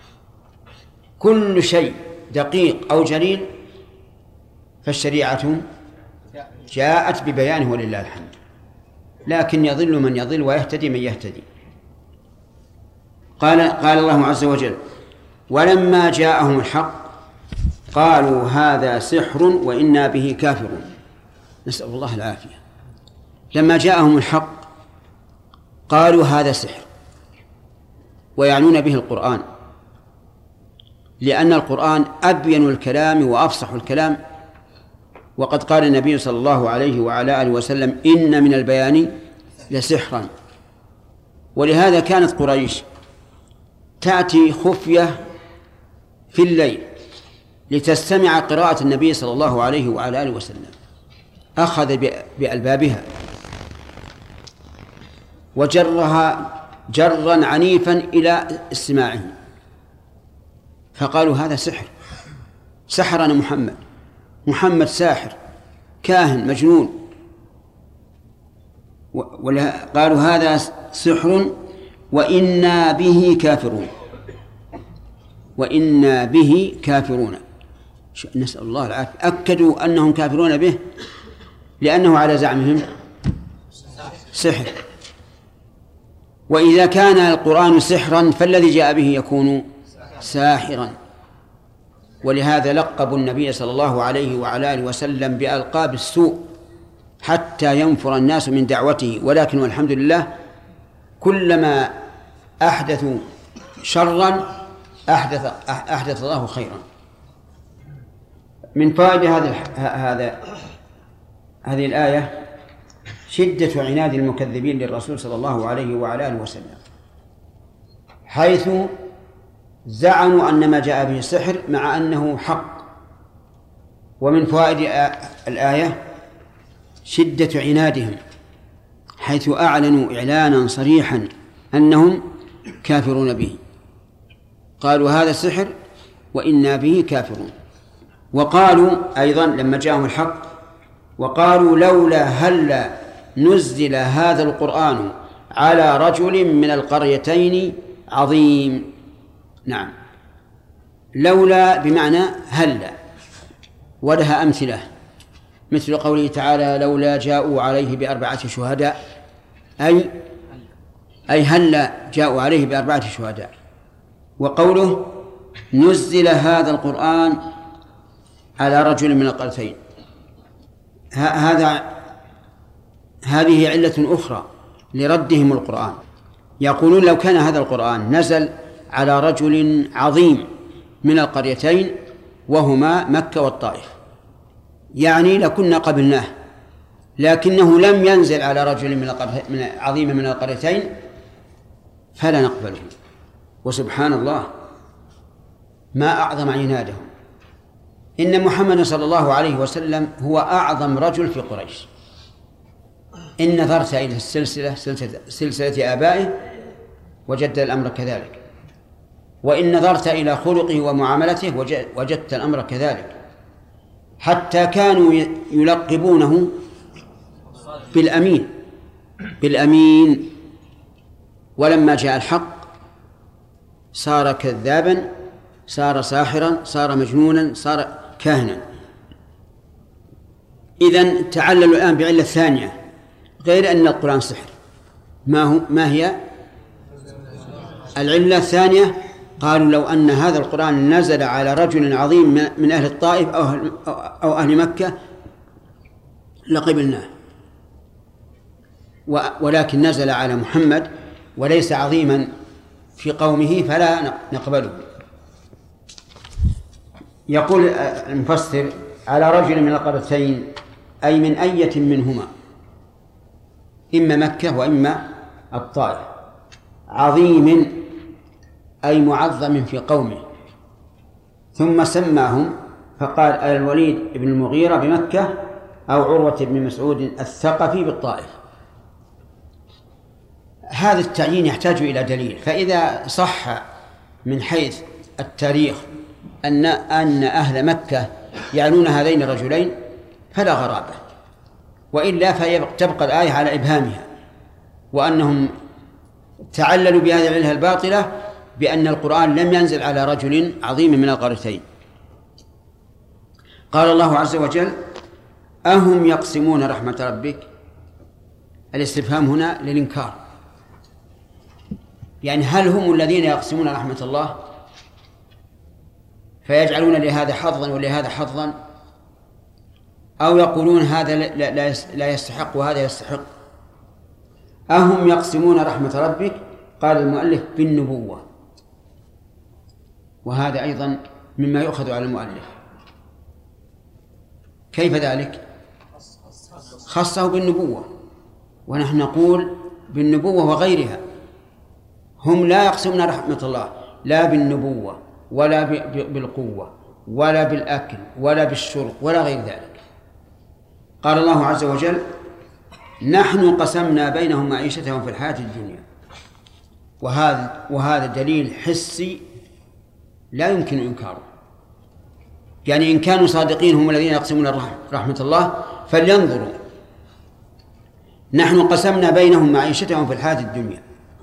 كل شيء دقيق أو جليل فالشريعة جاءت ببيانه ولله الحمد. لكن يضل من يضل ويهتدي من يهتدي. قال الله عز وجل: ولما جاءهم الحق قالوا هذا سحر وإنا به كافرون. نسأل الله العافية. لما جاءهم الحق قالوا هذا سحر، ويعنون به القرآن لأن القرآن أبين الكلام وأفصح الكلام، وقد قال النبي صلى الله عليه وعلى آله وسلم: إن من البيان لسحرا. ولهذا كانت قريش تأتي خفية في الليل لتستمع قراءة النبي صلى الله عليه وعلى آله وسلم، أخذ بألبابها وجرها جرا عنيفا إلى استماعه، فقالوا: هذا سحر، سحرنا محمد ساحر كاهن مجنون. قالوا: هذا سحر وإنا به كافرون، وإنا به كافرون. نسأل الله العافية. أكدوا أنهم كافرون به لأنه على زعمهم سحر، وإذا كان القرآن سحرا فالذي جاء به يكون ساحرا. ولهذا لقبوا النبي صلى الله عليه وعلى آله وسلم بألقاب السوء حتى ينفر الناس من دعوته، ولكن والحمد لله كلما أحدثوا شرا أحدث الله خيرا. من فائدة هذه الآية شدة عناد المكذبين للرسول صلى الله عليه وعلى آله وسلم، حيث زعموا أن ما جاء به السحر مع أنه حق. ومن فوائد الآية شدة عنادهم، حيث أعلنوا إعلانا صريحا أنهم كافرون به، قالوا: هذا السحر وإنا به كافرون. وقالوا أيضا لما جاءهم الحق: وقالوا لولا هل نزل هذا القرآن على رجل من القريتين عظيم. نعم، لولا بمعنى هل، ولها أمثلة مثل قوله تعالى: لولا جاءوا عليه بأربعة شهداء، أي هل جاءوا عليه بأربعة شهداء. وقوله نزل هذا القرآن على رجل من القريتين، هذه علة أخرى لردهم القرآن. يقولون لو كان هذا القرآن نزل على رجل عظيم من القريتين وهما مكة والطائف، يعني لكنا قبلناه، لكنه لم ينزل على رجل عظيم من القريتين فلا نقبله. وسبحان الله ما أعظم عنادهم. إن محمد صلى الله عليه وسلم هو أعظم رجل في قريش. إن نظرت إلى سلسلة آبائه وجدت الأمر كذلك، وإن نظرت إلى خلقه ومعاملته وجدت الأمر كذلك، حتى كانوا يلقبونه بالأمين. ولما جاء الحق صار كذابا، صار ساحرا، صار مجنونا، صار كاهنا. إذن تعللوا الآن بعلة ثانية غير أن القرآن سحر. ما هي العلة الثانية؟ قالوا لو أن هذا القرآن نزل على رجل عظيم من أهل الطائف أو أهل مكة لقبلناه، ولكن نزل على محمد وليس عظيما في قومه فلا نقبله. يقول المفسر: على رجل من القريتين أي من أية منهما، إما مكة وإما الطائف، عظيم أي معظم في قومه. ثم سماهم فقال: الوليد بن المغيرة بمكة أو عروة بن مسعود الثقفي بالطائف. هذا التعيين يحتاج إلى دليل، فإذا صح من حيث التاريخ أن أهل مكة يعنون هذين الرجلين فلا غرابة، وإلا فتبقى الآية على إبهامها، وأنهم تعللوا بهذه العلة الباطلة بأن القرآن لم ينزل على رجل عظيم من القريتين. قال الله عز وجل: أهم يقسمون رحمة ربك؟ الاستفهام هنا للإنكار، يعني هل هم الذين يقسمون رحمة الله فيجعلون لهذا حظا ولهذا حظا، أو يقولون هذا لا يستحق وهذا يستحق؟ أهم يقسمون رحمة ربك؟ قال المؤلف: بالنبوة. وهذا أيضا مما يؤخذ على المؤلف. كيف ذلك؟ خصه بالنبوة، ونحن نقول بالنبوة وغيرها. هم لا يقسمون رحمة الله لا بالنبوة ولا بالقوة ولا بالأكل ولا بالشرب ولا غير ذلك. قال الله عز وجل: نحن قسمنا بينهم معيشتهم في الحياة الدنيا. وهذا دليل حسي لا يمكن إنكاره. يعني إن كانوا صادقين هم الذين يقسمون رحمة الله فلينظروا: نحن قسمنا بينهم معيشتهم في الحياة الدنيا،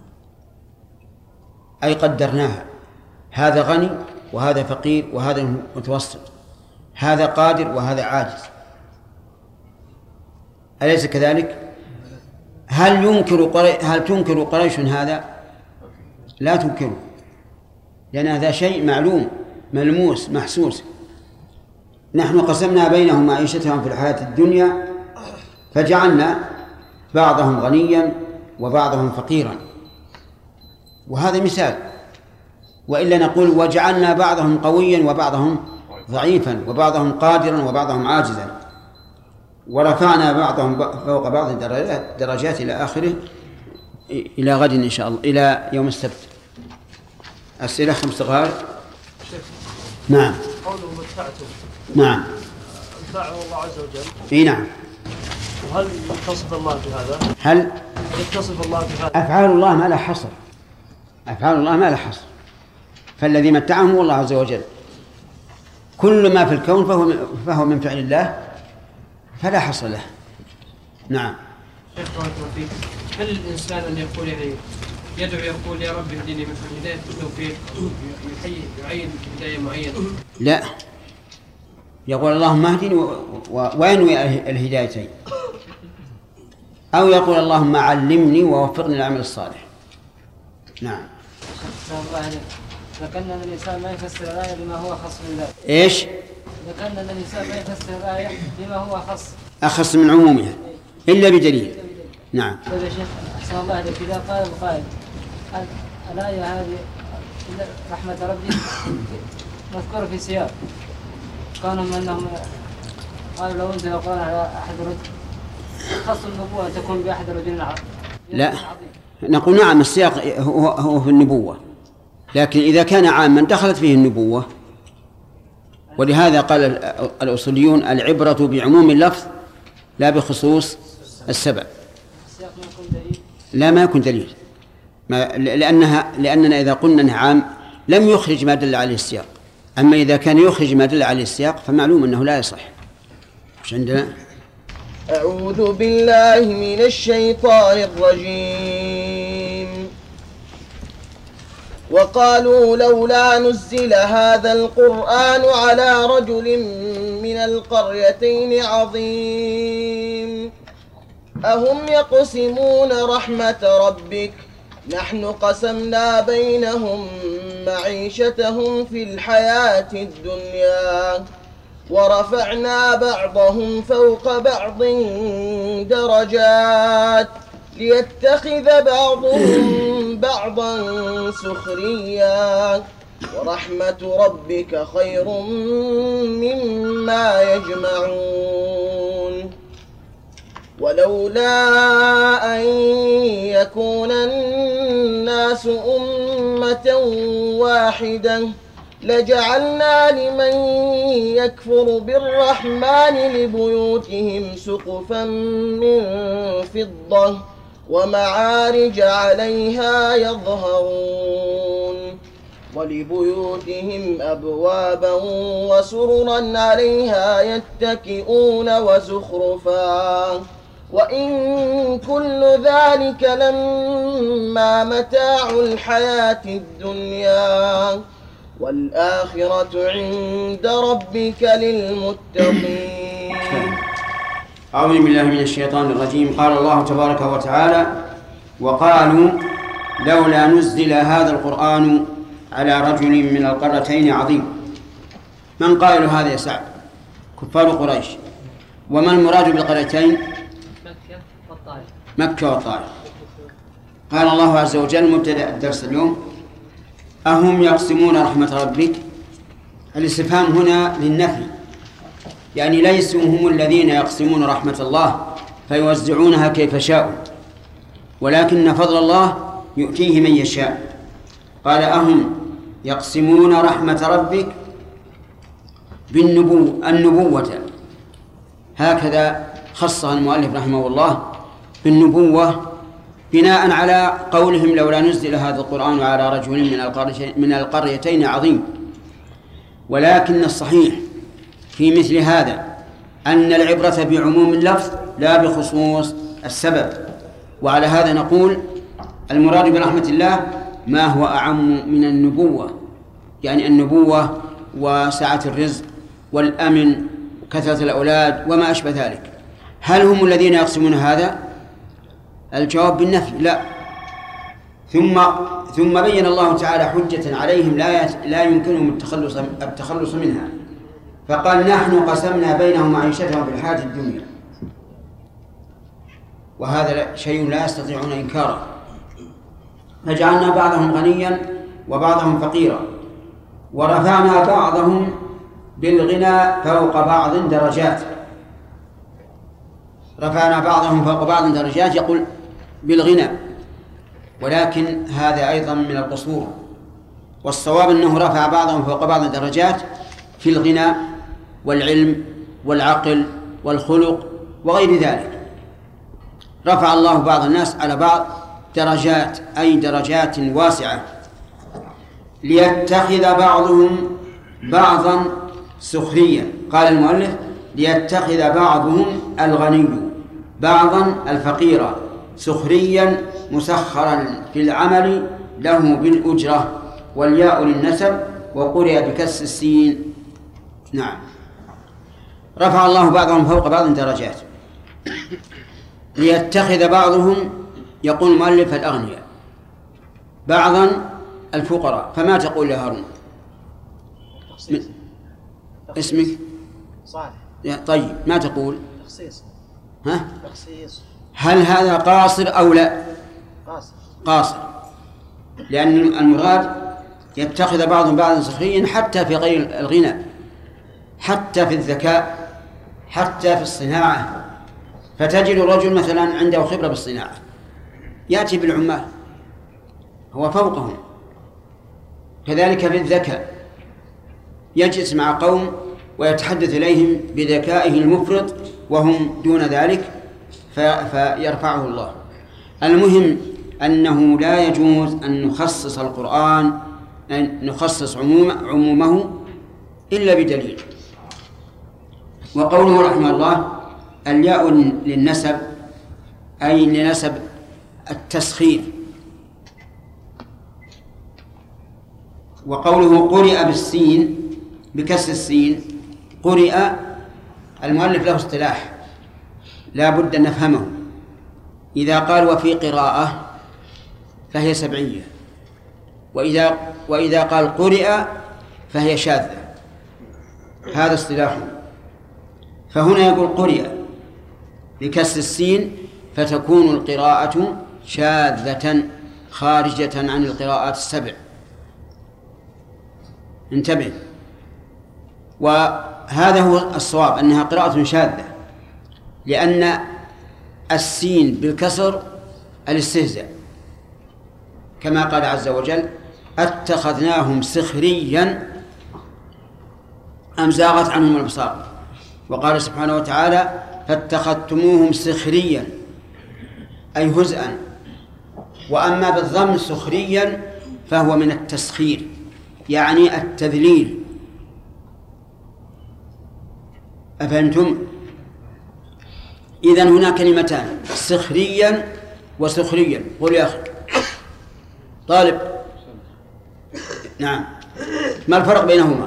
أي قدرناها، هذا غني وهذا فقير وهذا متوسط، هذا قادر وهذا عاجز. أليس كذلك؟ هل تنكر قريش هذا؟ لا تنكره، لأن هذا شيء معلوم ملموس محسوس. نحن قسمنا بينهم معيشتهم في الحياة الدنيا فجعلنا بعضهم غنيا وبعضهم فقيرا، وهذا مثال. وإلا نقول: وجعلنا بعضهم قويا وبعضهم ضعيفا وبعضهم قادرا وبعضهم عاجزا، ورفعنا بعضهم فوق بعض درجات إلى آخره، إلى غد إن شاء الله، إلى يوم السبت. أسئلة 5 دقائق. نعم. قوله متعتم. نعم. متعه الله عز وجل. إيه نعم. وهل يتصف الله بهذا؟ هل يتصف الله بهذا؟ أفعال الله ما لا حصر، أفعال الله ما لا حصر، فالذي متعهم هو الله عز وجل. كل ما في الكون فهو من فعل الله فلا حصر له. نعم. شيخ بارك الله فيك، هل الإنسان أن يقول يدعو يقول: يا رب اهدني مثل هداية التوفيق، يعين هداية معينة؟ لا، يقول: اللهم اهدني وينوي الهدايتين، أو يقول: اللهم علمني ووفقني للعمل الصالح. نعم. ذكرنا أن الإنسان ما يفسر الآية بما هو خاص بالله. إيش؟ ذكرنا أن الإنسان ما يفسر الآية بما هو أخص من عمومها إلا بدليل. نعم. طيب يا شيخ، أحسن الله عليك، إذا قال القائل الآية هذه رحمة ربي مذكورة في سياق، كانوا أنهم قالوا لو أنزل القرآن على أحد الرجل خاص النبوة تكون بأحد الرجلين عظيم. لا، نقول نعم السياق هو في النبوة، لكن إذا كان عاما دخلت فيه النبوة. ولهذا قال الأصوليون: العبرة بعموم اللفظ لا بخصوص السبب. لا، ما يكون دليل، لأننا إذا قلنا أنه عام لم يخرج ما دل عليه السياق. أما إذا كان يخرج ما دل عليه السياق فمعلوم أنه لا يصح. مش عندنا؟ أعوذ بالله من الشيطان الرجيم. وقالوا لولا نزل هذا القرآن على رجل من القريتين عظيم أهم يقسمون رحمة ربك نحن قسمنا بينهم معيشتهم في الحياة الدنيا ورفعنا بعضهم فوق بعض درجات ليتخذ بعضهم بعضا سخريا ورحمة ربك خير مما يجمعون. ولولا أن يكون الناس أمة واحدة لجعلنا لمن يكفر بالرحمن لبيوتهم سقفا من فضة ومعارج عليها يظهرون ولبيوتهم أبوابا وسررا عليها يتكئون وزخرفا وإن كل ذلك لما متاع الحياة الدنيا والآخرة عند ربك للمتقين. أعوذ بالله من الشيطان الرجيم. قال الله تبارك وتعالى: وقالوا لولا نزل هذا القرآن على رجل من القريتين عظيم. من قائل هذا يا سعد؟ كفار قريش. وما المراد بالقريتين؟ مكة والطائف. مكة والطائف. قال الله عز وجل مبتدأ الدرس اليوم: أهم يقسمون رحمة ربك؟ الاستفهام هنا للنفي، يعني ليسوا هم الذين يقسمون رحمة الله فيوزعونها كيف شاءوا، ولكن فضل الله يؤتيه من يشاء. قال أهم يقسمون رحمة ربك النبوة، هكذا خصها المؤلف رحمه الله بالنبوة بناء على قولهم لولا نزل هذا القرآن على رجل من القريتين عظيم. ولكن الصحيح في مثل هذا أن العبرة بعموم اللفظ لا بخصوص السبب، وعلى هذا نقول المراد برحمة الله ما هو أعم من النبوة، يعني النبوة وسعة الرزق والأمن وكثرة الأولاد وما أشبه ذلك. هل هم الذين يقسمون هذا؟ الجواب بالنفي لا. ثم بين الله تعالى حجة عليهم لا يمكنهم التخلص منها، فقال نحن قسمنا بينهم معيشتهم في الحياة الدنيا، وهذا شيء لا يستطيعون إنكاره. فجعلنا بعضهم غنيا وبعضهم فقيرا، ورفعنا بعضهم بالغنى فوق بعض درجات. رفعنا بعضهم فوق بعض درجات يقول بالغنى، ولكن هذا أيضا من القصور، والصواب أنه رفع بعضهم فوق بعض درجات في الغنى والعلم والعقل والخلق وغير ذلك. رفع الله بعض الناس على بعض درجات، أي درجات واسعة، ليتخذ بعضهم بعضا سخريا. قال المؤلف ليتخذ بعضهم الغني بعضا الفقير سخريا مسخرا في العمل له بالأجرة، والياء للنسب وقرئ بكسر السين. نعم، رفع الله بعضهم فوق بعض درجات ليتخذ بعضهم، يقول المؤلف الأغنياء، بعضا الفقراء. فما تقول يا هارون؟ اسمك صالح. طيب ما تقول؟ تخصيص. ها؟ تخصيص. هل هذا قاصر أو لا؟ قاصر، لأن المراد يتخذ بعضهم بعضا سخريا حتى في غير الغنى، حتى في الذكاء، حتى في الصناعة. فتجد رجل مثلا عنده خبرة بالصناعة يأتي بالعمال هو فوقهم، كذلك في الذكاء يجلس مع قوم ويتحدث إليهم بذكائه المفرط وهم دون ذلك فيرفعه الله. المهم أنه لا يجوز أن نخصص القرآن، أن نخصص عمومه إلا بدليل. وقوله رحمه الله الياء للنسب أي لنسب التسخير. وقوله قرئ بالسين بكسر السين، قرئ المؤلف له اصطلاح لا بد أن نفهمه. إذا قال وفي قراءة فهي سبعية، وإذا قال قرئ فهي شاذة، هذا اصطلاحه. فهنا يقول قرئ بكسر السين فتكون القراءة شاذة خارجة عن القراءات السبع. انتبه، وهذا هو الصواب أنها قراءة شاذة، لأن السين بالكسر الاستهزاء، كما قال عز وجل اتخذناهم سخريا أم زاغت عنهم الأبصار. وقال سبحانه وتعالى فاتخذتموهم سخريا أي هزءا. وأما بالضم سخريا فهو من التسخير، يعني التذليل. أفهمتم؟ إذن هنا كلمتان، سخريا وسخريا. قل يا أخي طالب. نعم، ما الفرق بينهما؟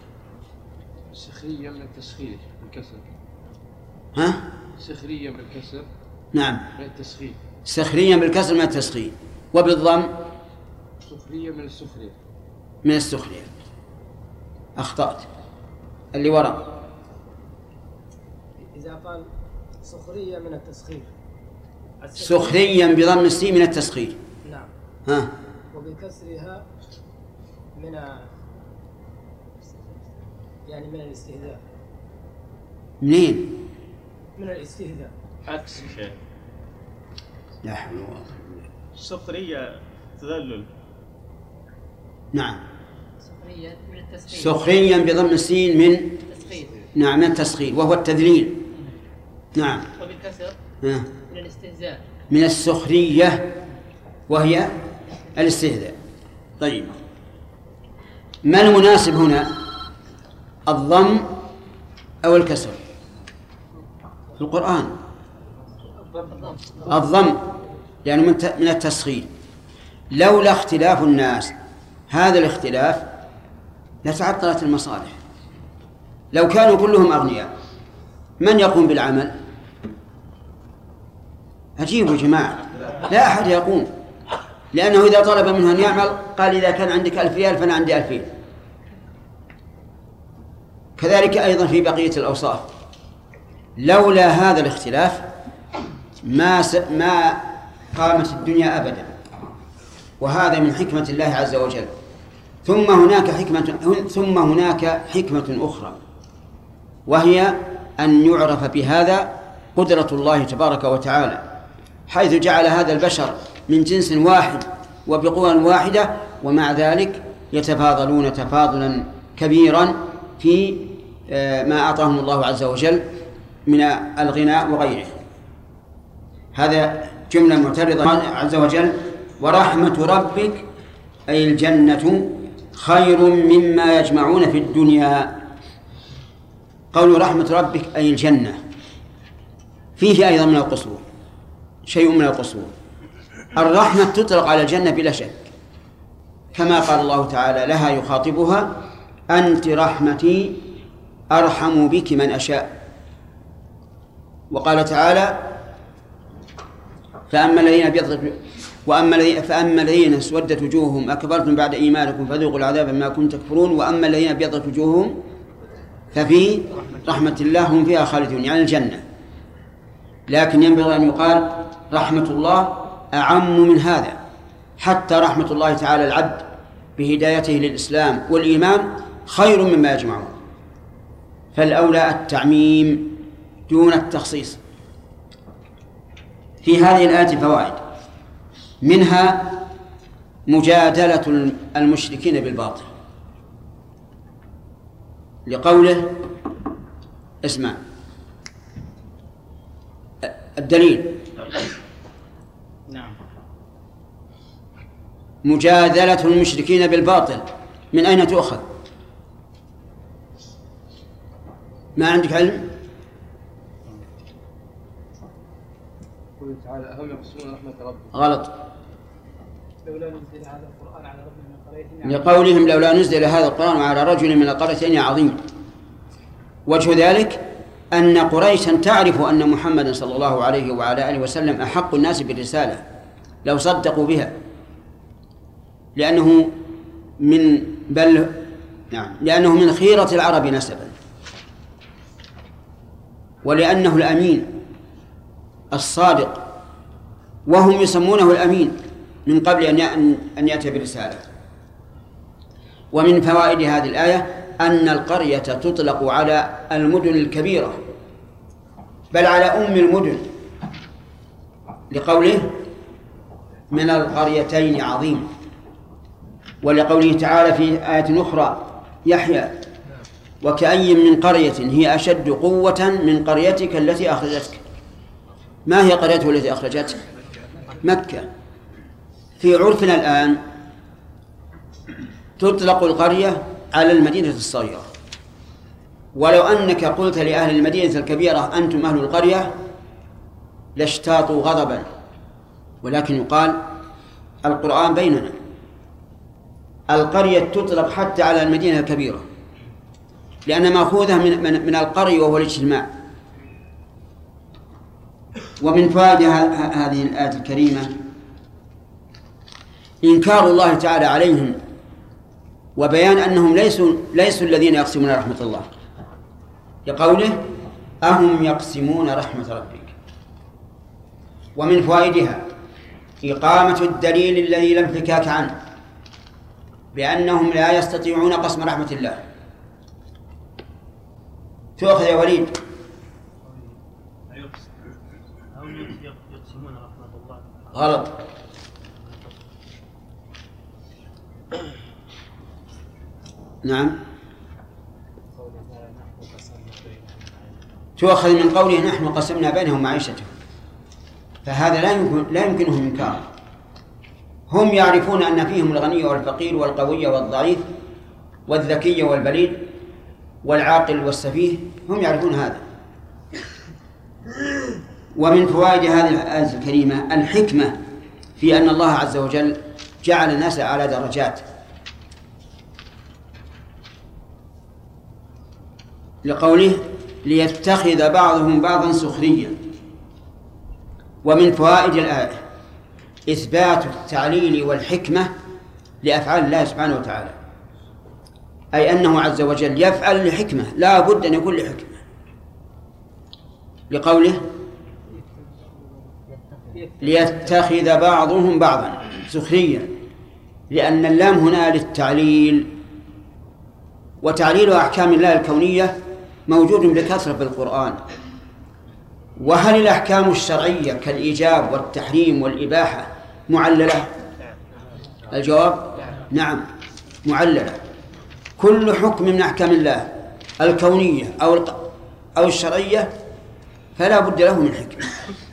سخريا من التسخير بالكسر. ها؟ سخريا بالكسر. نعم، من التسخير. سخريا بالكسر من التسخير، وبالضم سخريا من السخرية. من السخرية. أخطأت، اللي وراء. إذا قال سخرية من التسخير، سخريا بضم السين من التسخير. نعم. ها؟ وبكسرها من يعني من الاستهزاء. منين؟ من الاستهزاء. عكس شيء. لا حول ولا قوة. السخرية تذلل. نعم. سخرية من التسخير. سخريا بضم السين من التسخير. نعم من التسخير وهو التذليل. نعم. وبالكسر من الاستهزاء. من السخرية وهي الاستهزاء. طيب ما المناسب هنا، الضم أو الكسر في القرآن؟ الضم يعني من التسخير. لولا اختلاف الناس هذا الاختلاف لتعطلت المصالح. لو كانوا كلهم أغنياء من يقوم بالعمل؟ عجيب يا جماعة، لا أحد يقوم، لأنه إذا طلب منه أن يعمل قال إذا كان عندك 1000 ريال فأنا عندي 2000. كذلك أيضا في بقية الأوصاف. لولا هذا الاختلاف ما قامت الدنيا أبدا، وهذا من حكمة الله عز وجل. ثم هناك حكمة أخرى، وهي أن يعرف بهذا قدرة الله تبارك وتعالى، حيث جعل هذا البشر من جنس واحد وبقوى واحدة، ومع ذلك يتفاضلون تفاضلا كبيرا في ما أعطاهم الله عز وجل من الغناء وغيره. هذا جملة معترضة عز وجل: ورحمة ربك أي الجنة خير مما يجمعون في الدنيا. قول رحمة ربك أي الجنة فيه أيضا من القصور شيء من القصور. الرحمة تطلق على الجنة بلا شك، كما قال الله تعالى لها يخاطبها: أنت رحمتي أرحم بك من أشاء. وقال تعالى: فأما الذين اسودت وجوههم أكبرتم بعد إيمانكم فذوقوا العذاب بما كنتم تكفرون، وأما الذين ابيضت وجوههم ففي رحمة الله هم فيها خالدون، يعني الجنة. لكن ينبغي أن يقال رحمة الله أعم من هذا، حتى رحمة الله تعالى العبد بهدايته للإسلام والإيمان خير مما يجمعون، فالأولى التعميم دون التخصيص. في هذه الآية فوائد، منها مجادلة المشركين بالباطل، لقوله اسمع الدليل. نعم. مجادلة المشركين بالباطل من أين تؤخذ؟ ما عندك علم؟ قوله تعالى: أهم يقسمون رحمة ربك. غلط. لولا نزل هذا القرآن على رجل من القريتين. لقولهم لولا نزل هذا القرآن على رجل من القريتين عظيم. وجه ذلك أن قريشا تعرف أن محمدا صلى الله عليه وعلى آله وسلم أحق الناس بالرسالة لو صدقوا بها، لأنه من خيرة العرب نسبا، ولأنه الأمين الصادق، وهم يسمونه الأمين من قبل أن يأتي برسالة. ومن فوائد هذه الآية أن القرية تطلق على المدن الكبيرة، بل على أم المدن، لقوله من القريتين عظيم، ولقوله تعالى في آية أخرى يحيى: وكأي من قرية هي أشد قوة من قريتك التي أخرجتك. ما هي قريته التي أخرجتك؟ مكة. في عرفنا الآن تطلق القرية على المدينة الصغيرة، ولو أنك قلت لأهل المدينة الكبيرة أنتم أهل القرية لاشتاطوا غضبا، ولكن يقال القرآن بيننا، القرية تطلق حتى على المدينة الكبيرة، لأن مأخوذة من القرية وهو الاجتماع. ومن فائدة هذه الآية الكريمة إنكار الله تعالى عليهم، وبيان أنهم ليسوا الذين يقسمون رحمة الله، لقوله أهم يقسمون رحمة ربك. ومن فوائدها إقامة الدليل الذي لا انفكاك عنه، بأنهم لا يستطيعون قسم رحمة الله. تؤخذ يا وليد. يقسمون رحمة الله. غلط. نعم. تؤخذ من قوله نحن قسمنا بينهم معيشتهم، فهذا لا يمكنهم إنكار. هم يعرفون أن فيهم الغني والفقير والقوي والضعيف والذكي والبليد والعاقل والسفيه، هم يعرفون هذا. ومن فوائد هذه الآية الكريمة الحكمة في أن الله عز وجل جعل الناس على درجات، لقوله ليتخذ بعضهم بعضا سخريا. ومن فوائد الآية إثبات التعليل والحكمة لأفعال الله سبحانه وتعالى، أي أنه عز وجل يفعل لحكمة، لا بد أن يكون لحكمة، لقوله ليتخذ بعضهم بعضا سخريا، لأن اللام هنا للتعليل، وتعليل أحكام الله الكونية موجود بكثرة في القرآن. وهل الأحكام الشرعية كالإيجاب والتحريم والإباحة معللة؟ الجواب نعم معللة. كل حكم من أحكام الله الكونية أو الشرعية فلا بد له من حكمة.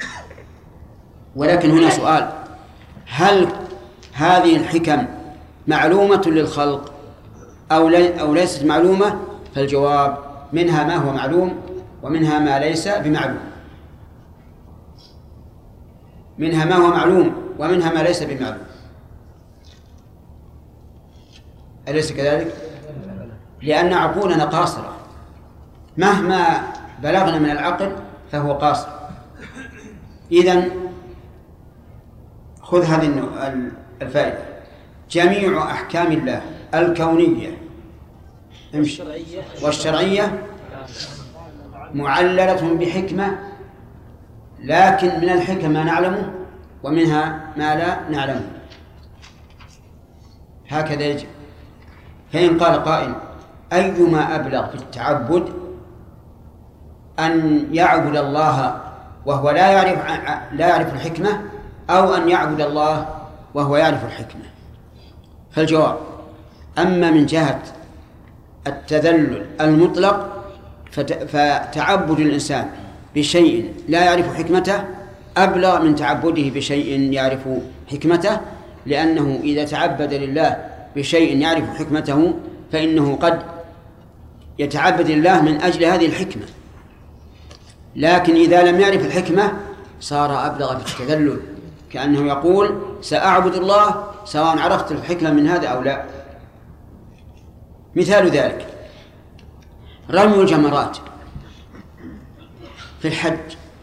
ولكن هنا سؤال: هل هذه الحكم معلومة للخلق أو ليست معلومة؟ فالجواب منها ما هو معلوم ومنها ما ليس بمعلوم، منها ما هو معلوم ومنها ما ليس بمعلوم، أليس كذلك؟ لأن عقولنا قاصرة، مهما بلغنا من العقل فهو قاصر. إذن خذ هذه الفائدة: جميع أحكام الله الكونية والشرعية معللة بحكمة، لكن من الحكم ما نعلمه ومنها ما لا نعلمه، هكذا يجب. فإن قال قائل: أيما أبلغ في التعبد، أن يعبد الله وهو لا يعرف الحكمة، أو أن يعبد الله وهو يعرف الحكمة؟ فالجواب: أما من جهة التذلل المطلق فتعبد الإنسان بشيء لا يعرف حكمته أبلغ من تعبده بشيء يعرف حكمته، لأنه إذا تعبد لله بشيء يعرف حكمته فإنه قد يتعبد لله من أجل هذه الحكمة، لكن إذا لم يعرف الحكمة صار أبلغ في التذلل، كأنه يقول سأعبد الله سواء عرفت الحكمة من هذا أو لا. مثال ذلك رمي الجمرات في الحج.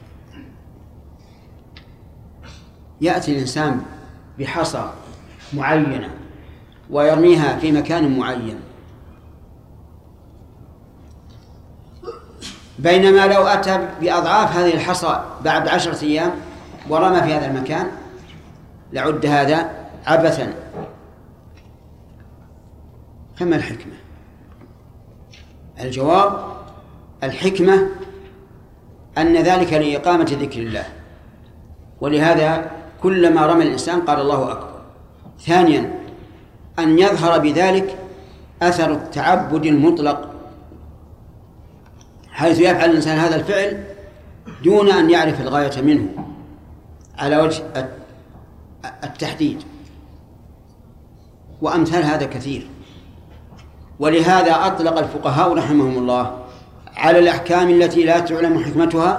يأتي الإنسان بحصى معينة ويرميها في مكان معين، بينما لو أتى بأضعاف هذه الحصى بعد 10 أيام ورمى في هذا المكان لعد هذا عبثا. فما الحكمة؟ الجواب: الحكمة أن ذلك لإقامة ذكر الله، ولهذا كلما رمى الإنسان قال الله أكبر. ثانيا أن يظهر بذلك أثر التعبد المطلق، حيث يفعل الإنسان هذا الفعل دون أن يعرف الغاية منه على وجه التحديد، وأمثال هذا كثير. ولهذا أطلق الفقهاء رحمهم الله على الأحكام التي لا تعلم حكمتها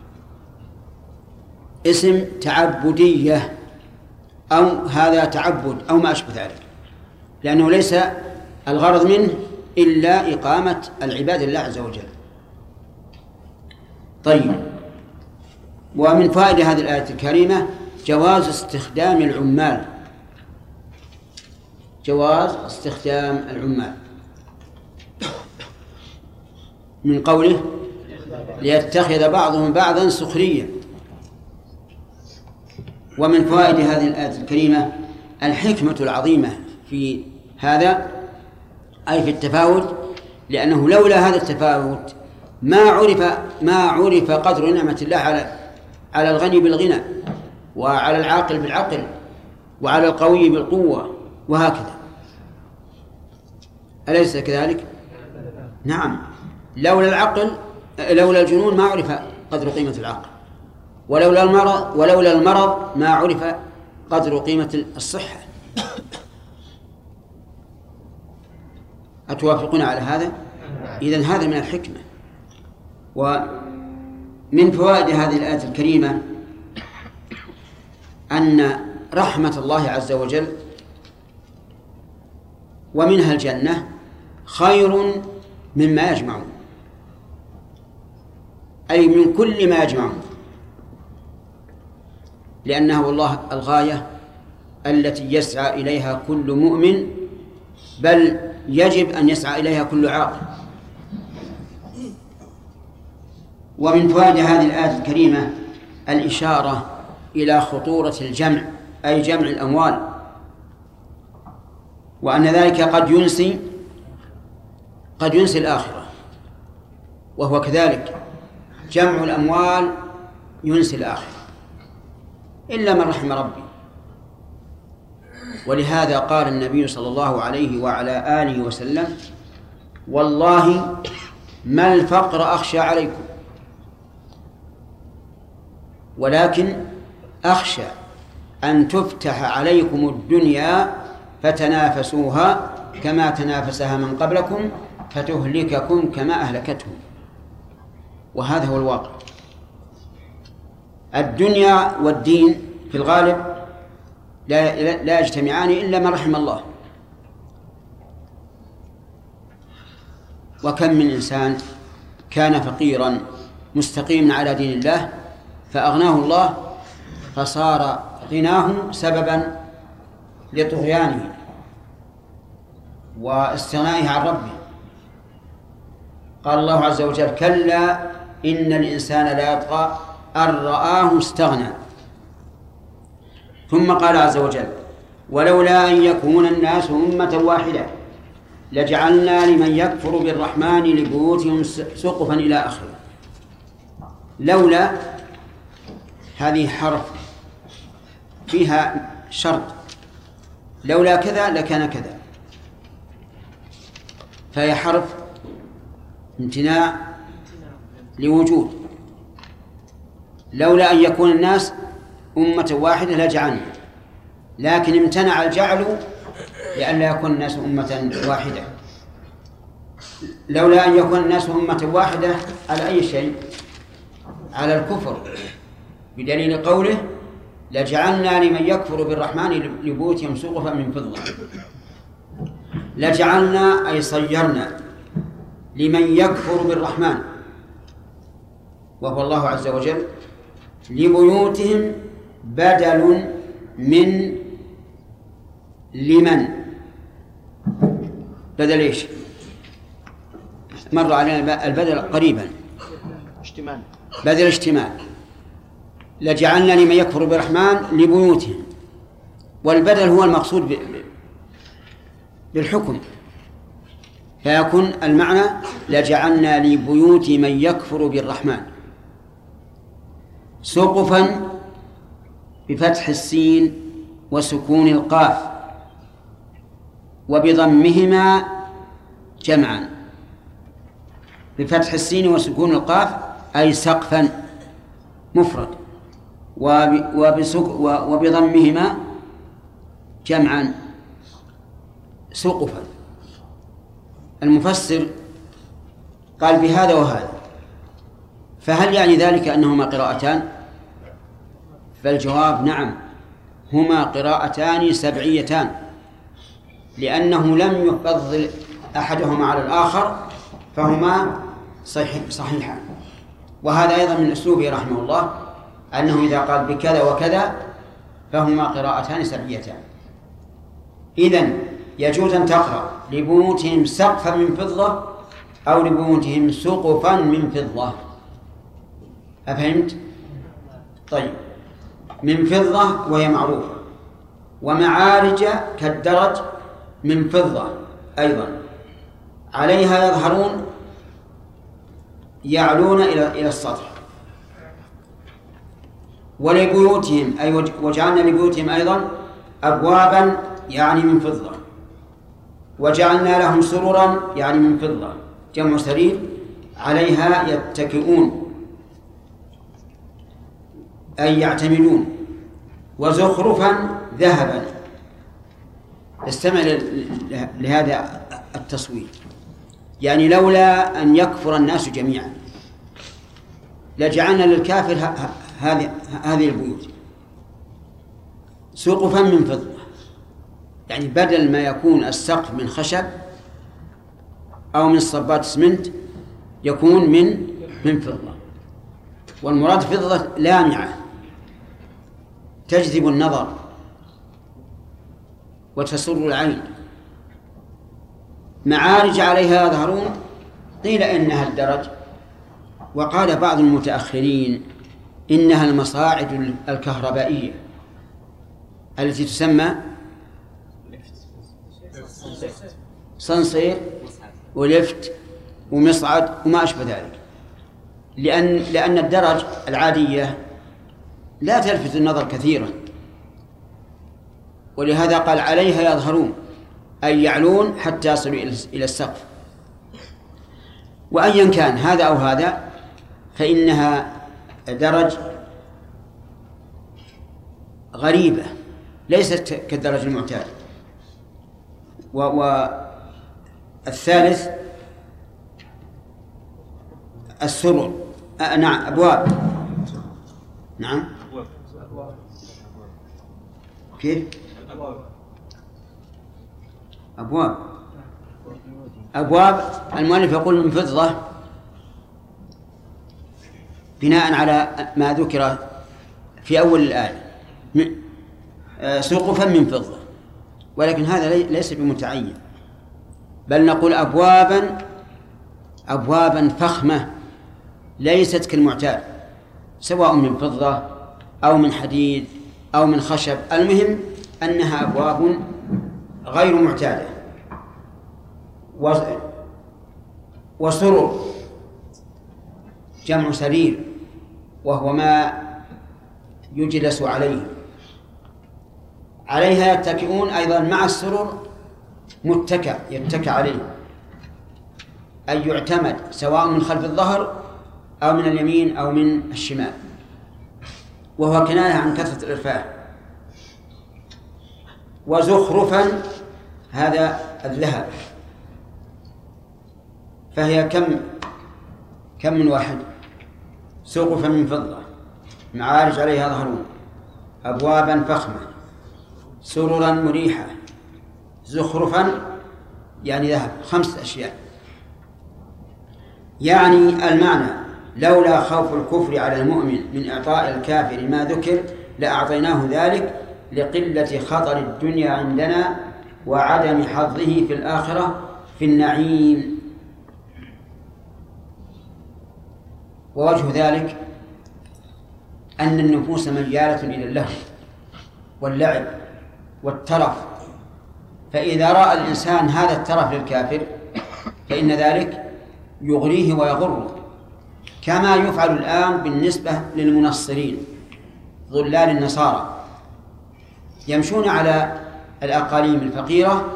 اسم تعبدية، أو هذا تعبد أو ما أشبه ذلك، لأنه ليس الغرض منه إلا إقامة العباد لله عز وجل. طيب، ومن فائدة هذه الآية الكريمة جواز استخدام العمال، جواز استخدام العمال من قوله ليتخذ بعضهم بعضا سخريا. ومن فوائد هذه الآية الكريمة الحكمة العظيمة في هذا أي في التفاوت، لأنه لولا هذا التفاوت ما عرف قدر نعمة الله على الغني بالغنى، وعلى العاقل بالعقل، وعلى القوي بالقوة، وهكذا. أليس كذلك؟ نعم. لولا الجنون ما عرف قدر قيمة العقل، ولولا المرض ما عرف قدر قيمة الصحة. أتوافقون على هذا؟ إذن هذا من الحكمة. ومن فوائد هذه الآية الكريمة أن رحمة الله عز وجل ومنها الجنة خير مما يجمعون، أي من كل ما يجمعون، لأنها والله الغاية التي يسعى إليها كل مؤمن، بل يجب أن يسعى إليها كل عاقل. ومن فوائد هذه الآية الكريمة الإشارة إلى خطورة الجمع، أي جمع الأموال، وأن ذلك قد ينسي الآخرة، وهو كذلك جمع الأموال ينسي الآخرة إلا من رحم ربي. ولهذا قال النبي صلى الله عليه وعلى آله وسلم: والله ما الفقر أخشى عليكم، ولكن أخشى أن تفتح عليكم الدنيا فتنافسوها كما تنافسها من قبلكم فتهلككم كما أهلكتهم. وهذا هو الواقع. الدنيا والدين في الغالب لا يجتمعان إلا من رحم الله. وكم من إنسان كان فقيرا مستقيما على دين الله فأغناه الله، فصار غناه سببا لطغيانه واستغنائه عن ربه. قال الله عز وجل: كلا إن الإنسان لا يطغى أن رآه استغنى. ثم قال عز وجل: ولولا أن يكون الناس أمة واحدة لجعلنا لمن يكفر بالرحمن لبيوتهم سقفا إلى آخره. لولا هذه حرف فيها شرط، لولا كذا لكان كذا، فهي حرف امتناع لوجود. لولا أن يكون الناس أمة واحدة لجعلنا، لكن امتنع الجعل لئلا يكون الناس أمة واحدة. لولا أن يكون الناس أمة واحدة على أي شيء؟ على الكفر، بدليل قوله: لجعلنا لمن يكفر بالرحمن لبيوتهم سقفا من فضة. لجعلنا أي صيرنا لمن يكفر بالرحمن وهو الله عز وجل لبيوتهم بدل من لمن. بدل إيش؟ مر علينا البدل قريبا، اشتمال، بدل اشتمال. لجعلنا لمن يكفر بالرحمن لبيوتهم، والبدل هو المقصود بالحكم، فيكون المعنى: لجعلنا لبيوت من يكفر بالرحمن سقفا بفتح السين وسكون القاف وبضمهما جمعا. بفتح السين وسكون القاف أي سقفا مفرد، وبضمهما جمعا سقفا. المفسر قال بهذا وهذا، فهل يعني ذلك أنهما قراءتان؟ فالجواب: نعم، هما قراءتان سبعيتان، لأنه لم يفضل أحدهما على الآخر، فهما صحيحان. وهذا أيضا من أسلوبه رحمه الله، أنه إذا قال بكذا وكذا فهما قراءتان سبعيتان. إذن يجوز أن تقرأ لبيوتهم سقفا من فضة أو لبيوتهم سقفا من فضة. أفهمت؟ طيب، من فضة وهي معروفة، ومعارج كالدرج من فضة أيضا عليها يظهرون يعلون إلى السطح. ولبيوتهم أي وجعلنا لبيوتهم أيضا أبوابا يعني من فضة، وجعلنا لهم سررا يعني من فضة جمع سرير عليها يتكئون أي يعتمدون، وزخرفا ذهبا. استمع لهذا التصوير، يعني لولا أن يكفر الناس جميعا لجعلنا للكافر هذه البيوت سقفا من فضة، يعني بدل ما يكون السقف من خشب أو من صبات اسمنت يكون من فضة. والمراد فضة لامعة تجذب النظر وتسر العين. معارج عليها يظهرون، قيل إنها الدرج، وقال بعض المتأخرين إنها المصاعد الكهربائية التي تسمى صنصير ولفت ومصعد وما أشبه ذلك، لأن الدرج العادية لا تلفت النظر كثيرا، ولهذا قال عليها يظهرون أي يعلون حتى يصلوا إلى السقف. وأيا كان هذا أو هذا فإنها درج غريبة ليست كالدرج المعتاد. والثالث السرر، نعم أبواب، نعم كيف أبواب المؤلف يقول من فضة بناء على ما ذكر في أول الآية سقفا من فضة، ولكن هذا ليس بمتعين، بل نقول أبوابا فخمة ليست كالمعتاد، سواء من فضة أو من حديد أو من خشب، المهم أنها أبواب غير معتادة. وسرر جمع سرير وهو ما يجلس عليه، عليها يتكئون أيضا مع السرر يتكى عليه أي يعتمد سواء من خلف الظهر أو من اليمين أو من الشمال، وهو كناية عن كثرة الإرفاه. وزخرفا هذا الذهب، فهي كم من واحد؟ سقفا من فضة، معارج عليها يظهرون، أبوابا فخمة، سررا مريحة، زخرفا يعني ذهب، 5 أشياء. يعني المعنى لولا خوف الكفر على المؤمن من إعطاء الكافر ما ذكر لأعطيناه ذلك لقلة خطر الدنيا عندنا وعدم حظه في الآخرة في النعيم. ووجه ذلك أن النفوس مجالة إلى اللهو واللعب والترف، فإذا رأى الإنسان هذا الترف للكافر فإن ذلك يغريه ويغره، كما يفعل الآن بالنسبة للمنصرين ظلال النصارى، يمشون على الأقاليم الفقيرة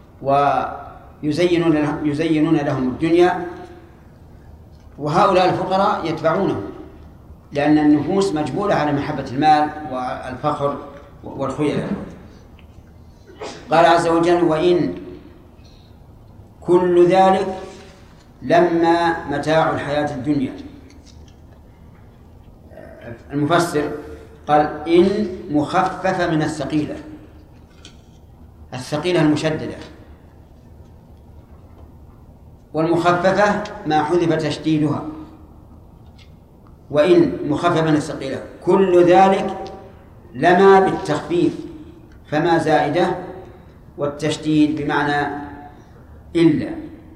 ويزينون لهم الدنيا، وهؤلاء الفقراء يتبعونهم، لأن النفوس مجبولة على محبة المال والفخر والخيلاء. قال عز وجل وإن كل ذلك لما متاع الحياة الدنيا. المفسر قال إن مخففة من الثقيلة المشددة، والمخففة ما حذف تشديدها، وإن مخففة من الثقيلة كل ذلك لما بالتخفيف فما زائدة، والتشديد بمعنى إلا،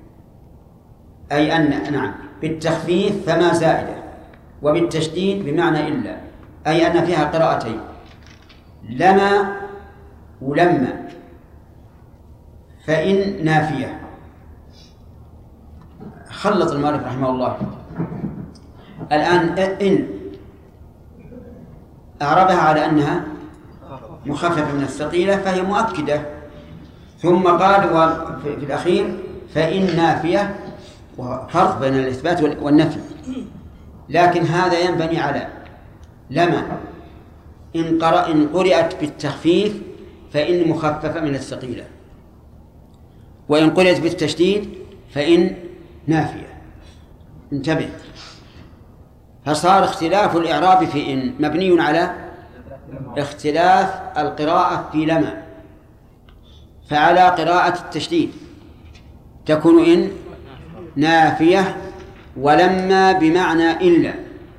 أي أن نعم بالتخفيف فما زائدة، وبالتشديد بمعنى إلا، أي أن فيها قراءتين، لما ولما، فإن نافية. خلط المؤلف رحمه الله الآن إن أعربها على أنها مخففة من الثقيلة فهي مؤكدة، ثم قال في الأخير فإن نافية، وفرق بين الإثبات والنفي. لكن هذا ينبني على لما إن قرأت بالتخفيف فإن مخففة من الثقيلة، وإن قرأت بالتشديد فإن نافية. انتبه، فصار اختلاف الإعراب في إن مبني على اختلاف القراءة في لما. فعلى قراءة التشديد تكون إن نافية، ولما بمعنى إلا.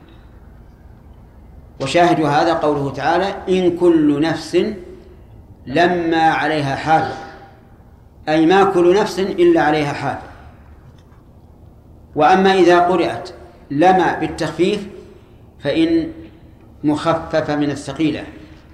وشاهد هذا قوله تعالى إن كل نفس لما عليها حافظ، أي ما كل نفس إلا عليها حافظ. وأما إذا قرأت لما بالتخفيف فإن مخففة من الثقيلة،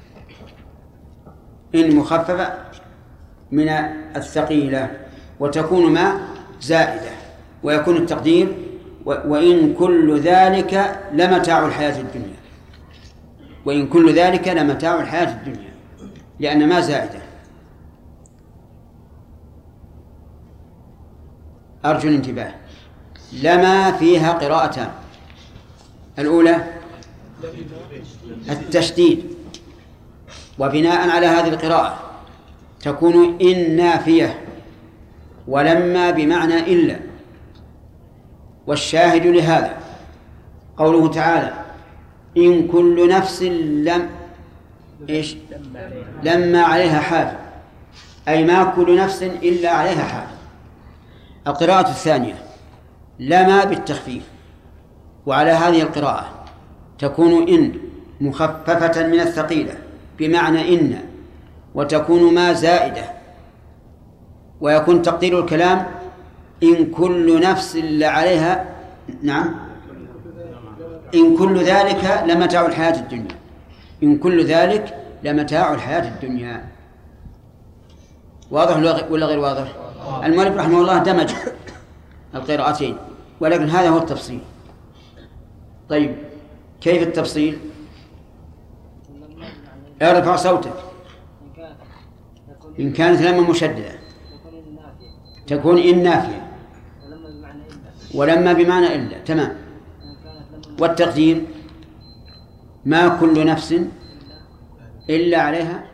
إن مخففة من الثقيلة، وتكون ما زائدة، ويكون التقدير وإن كل ذلك لمتاع الحياة الدنيا. وإن كل ذلك لمتاع الحياة الدنيا، لأن ما زائدة. أرجو الانتباه، لما فيها قراءتان: الأولى التشديد، وبناء على هذه القراءة تكون إن نافية، ولما بمعنى إلا. والشاهد لهذا قوله تعالى إن كل نفس لما عليها حافظ، أي ما كل نفس إلا عليها حافظ. القراءة الثانية لما بالتخفيف، وعلى هذه القراءة تكون إن مخففة من الثقيلة بمعنى إن، وتكون ما زائدة، ويكون تقدير الكلام إن كل نفس إلا عليها، نعم، إن كل ذلك لمتاع الحياة الدنيا، إن كل ذلك لمتاع الحياة الدنيا. واضح ولا غير واضح؟ المؤلف رحمه الله دمج القراءتين، ولكن هذا هو التفصيل. طيب كيف التفصيل؟ ارفع صوتك. إن كانت لما مشددة تكون إن نافية، ولما بمعنى إلا. تمام. والتقدير ما كل نفس إلا عليها